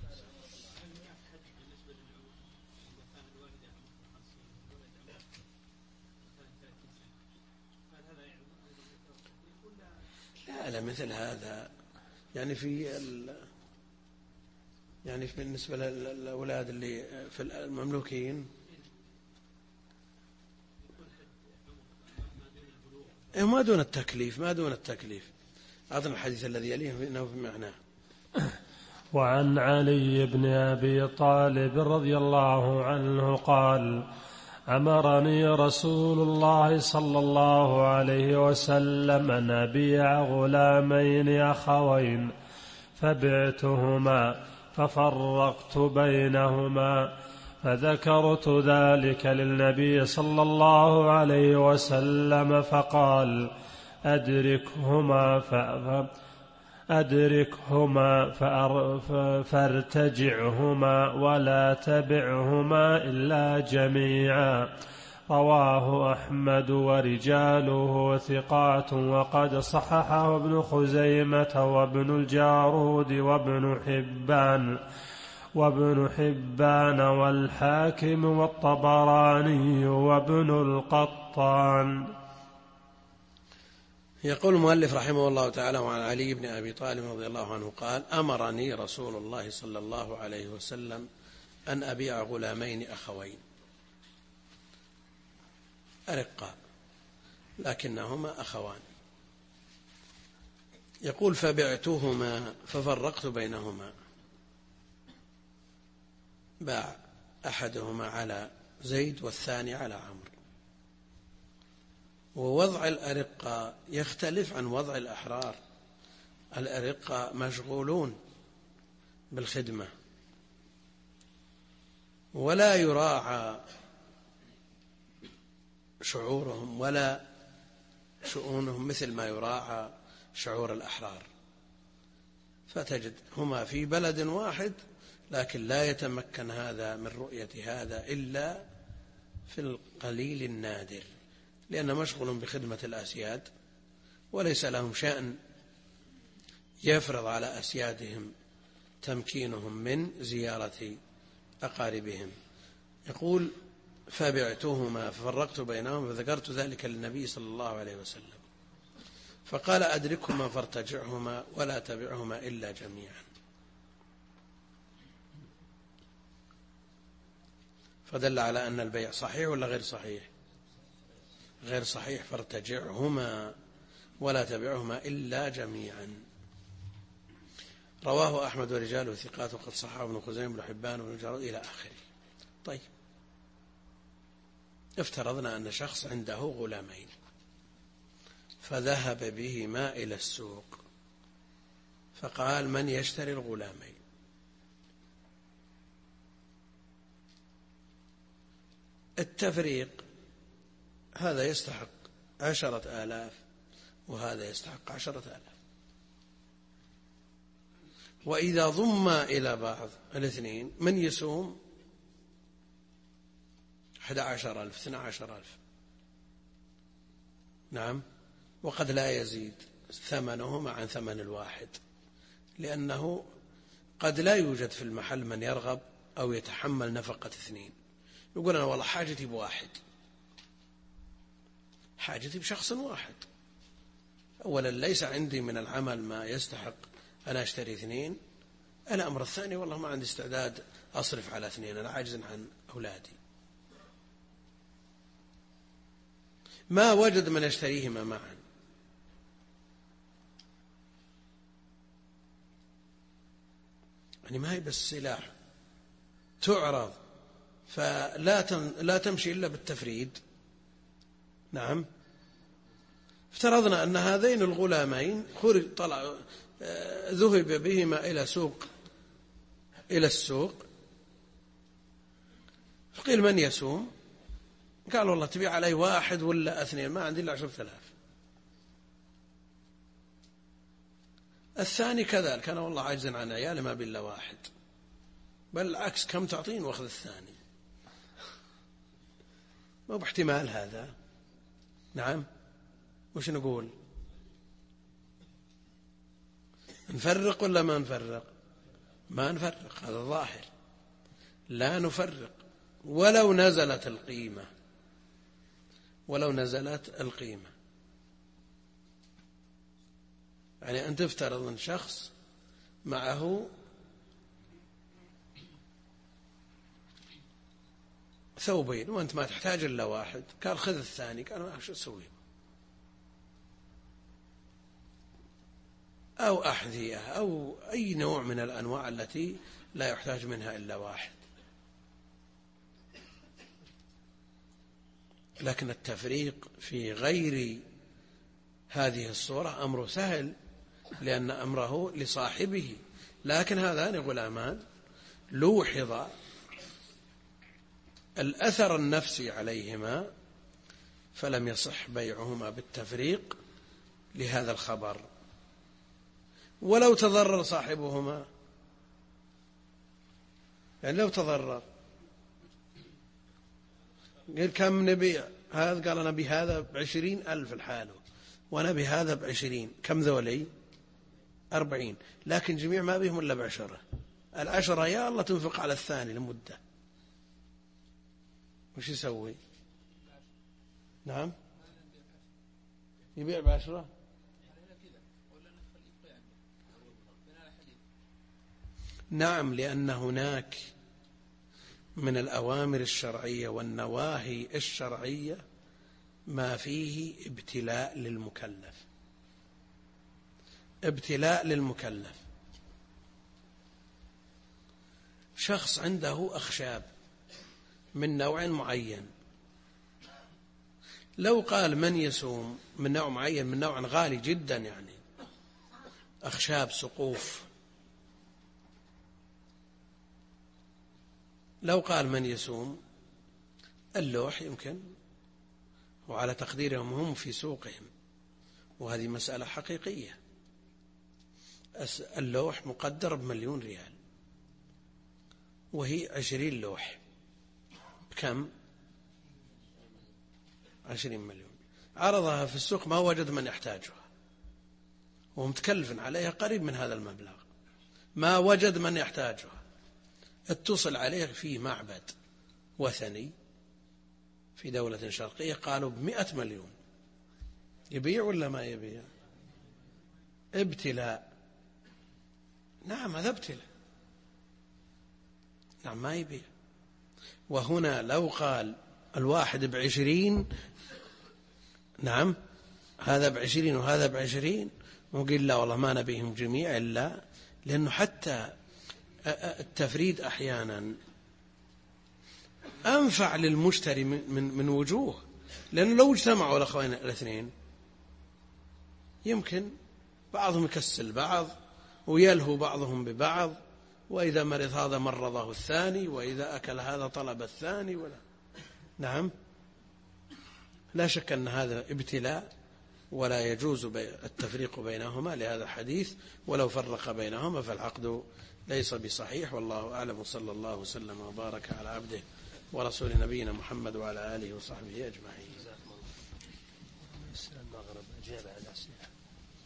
[SPEAKER 1] لا مثل هذا يعني بالنسبة للأولاد اللي في المملوكين ما دون التكليف. أعطنا الحديث الذي يليه فإنه في معناه.
[SPEAKER 3] وعن علي بن أبي طالب رضي الله عنه قال: أمرني رسول الله صلى الله عليه وسلم أن أبيع غلامين أخوين، فبعتهما ففرقت بينهما، فذكرت ذلك للنبي صلى الله عليه وسلم فقال: أدركهما فارتجعهما ولا تبعهما إلا جميعا. رواه أحمد ورجاله ثقات، وقد صححه ابن خزيمة وابن الجارود وابن حبان والحاكم والطبراني وابن القطان.
[SPEAKER 1] يقول المؤلف رحمه الله تعالى: وعن علي بن أبي طالب رضي الله عنه قال: أمرني رسول الله صلى الله عليه وسلم أن أبيع غلامين أخوين أرقاء لكنهما أخوان. يقول: فبعتهما ففرقت بينهما، باع أحدهما على زيد والثاني على عمرو. ووضع الأرقة يختلف عن وضع الأحرار. الأرقة مشغولون بالخدمة ولا يراعى شعورهم ولا شؤونهم مثل ما يراعى شعور الأحرار. فتجد هما في بلد واحد لكن لا يتمكن هذا من رؤية هذا إلا في القليل النادر، لأنه مشغول بخدمة الأسياد وليس لهم شأن يفرض على أسيادهم تمكينهم من زيارة أقاربهم. يقول: فبعتهما ففرقت بينهم فذكرت ذلك للنبي صلى الله عليه وسلم فقال: أدركهما فارتجعهما ولا تبعهما إلا جميعا. فدل على أن البيع صحيح ولا غير صحيح؟ غير صحيح. فارتجعهما ولا تبعهما إلا جميعا. رواه أحمد ورجاله ثقات وقد صححه ابن خزيمة بن حبان وابن جرير إلى آخره. طيب، افترضنا أن شخص عنده غلامين فذهب بهما إلى السوق فقال: من يشتري الغلامين؟ التفريق: هذا يستحق 10,000 وهذا يستحق 10,000. وإذا ضم إلى بعض الاثنين من يسوم 11,000 12,000. نعم. وقد لا يزيد ثمنهما عن ثمن الواحد، لأنه قد لا يوجد في المحل من يرغب أو يتحمل نفقة اثنين. يقول: أنا والله حاجتي بواحد، حاجتي بشخص واحد. أولا ليس عندي من العمل ما يستحق أنا أشتري اثنين. الأمر الثاني: والله ما عندي استعداد أصرف على اثنين، أنا عاجز عن أولادي. ما وجد من يشتريهما معا. يعني ما هي بالسلاح تعرض فلا تمشي إلا بالتفريد. نعم. افترضنا أن هذين الغلامين ذهب بهما إلى السوق فقيل: من يسوم؟ قال: والله تبيع علي واحد ولا اثنين؟ ما عندي إلا 10,000. الثاني كذلك: أنا والله عاجز عن عيالي ما بي إلا واحد. بل العكس، كم تعطين واخذ الثاني. ما باحتمال هذا. نعم. وش نقول؟ نفرق ولا ما نفرق؟ ما نفرق، هذا ظاهر. لا نفرق ولو نزلت القيمة. يعني أن تفترض أن شخص معه ثوبين وأنت ما تحتاج إلا واحد، قال: خذ الثاني. قال: ما شو أسوي؟ أو أحذية أو أي نوع من الأنواع التي لا يحتاج منها إلا واحد. لكن التفريق في غير هذه الصورة أمره سهل، لأن أمره لصاحبه. لكن هذان غلامان لوحظ الأثر النفسي عليهما فلم يصح بيعهما بالتفريق لهذا الخبر. ولو تضرر صاحبهما، يعني لو تضرر قال: كم نبيع؟ هذا قال: أنا بهذا 20,000 الحاله وأنا بهذا 20. كم ذولي؟ 40. لكن جميع ما بهم إلا 10. 10 يا الله تنفق على الثاني لمدة. وش يسوي؟ نعم. يبيع 10. نعم، لأن هناك من الأوامر الشرعية والنواهي الشرعية ما فيه ابتلاء للمكلف. شخص عنده أخشاب من نوع معين. لو قال من يصوم من نوع معين من نوع غالي جدا، يعني أخشاب سقوف، لو قال من يصوم اللوح يمكن، وعلى تقديرهم هم في سوقهم، وهذه مسألة حقيقية، اللوح مقدر ب1,000,000 ريال، وهي 20 لوح بكم؟ 20 مليون. عرضها في السوق ما وجد من يحتاجها، ومتكلف عليها قريب من هذا المبلغ، ما وجد من يحتاجها. اتصل عليه في معبد وثني في دولة شرقية قالوا ب100 مليون، يبيع ولا ما يبيع؟ ابتلاء. نعم هذا ابتلاء، نعم ما يبيع. وهنا لو قال الواحد ب20، نعم هذا ب20 وهذا ب20، وقيل لا والله ما نبيهم جميع، إلا لأنه حتى التفريد أحيانا أنفع للمشتري من وجوه، لأنه لو اجتمعوا الأخوين الاثنين يمكن بعضهم يكسل بعض ويلهو بعضهم ببعض، وإذا مرض هذا مرضه الثاني، وإذا أكل هذا طلب الثاني، ولا نعم. لا شك أن هذا ابتلاء ولا يجوز التفريق بينهما لهذا الحديث، ولو فرق بينهما فالعقد ليس بصحيح. والله أعلم، وصلى الله وسلم وبارك على عبده ورسول نبينا محمد وعلى آله وصحبه أجمعين.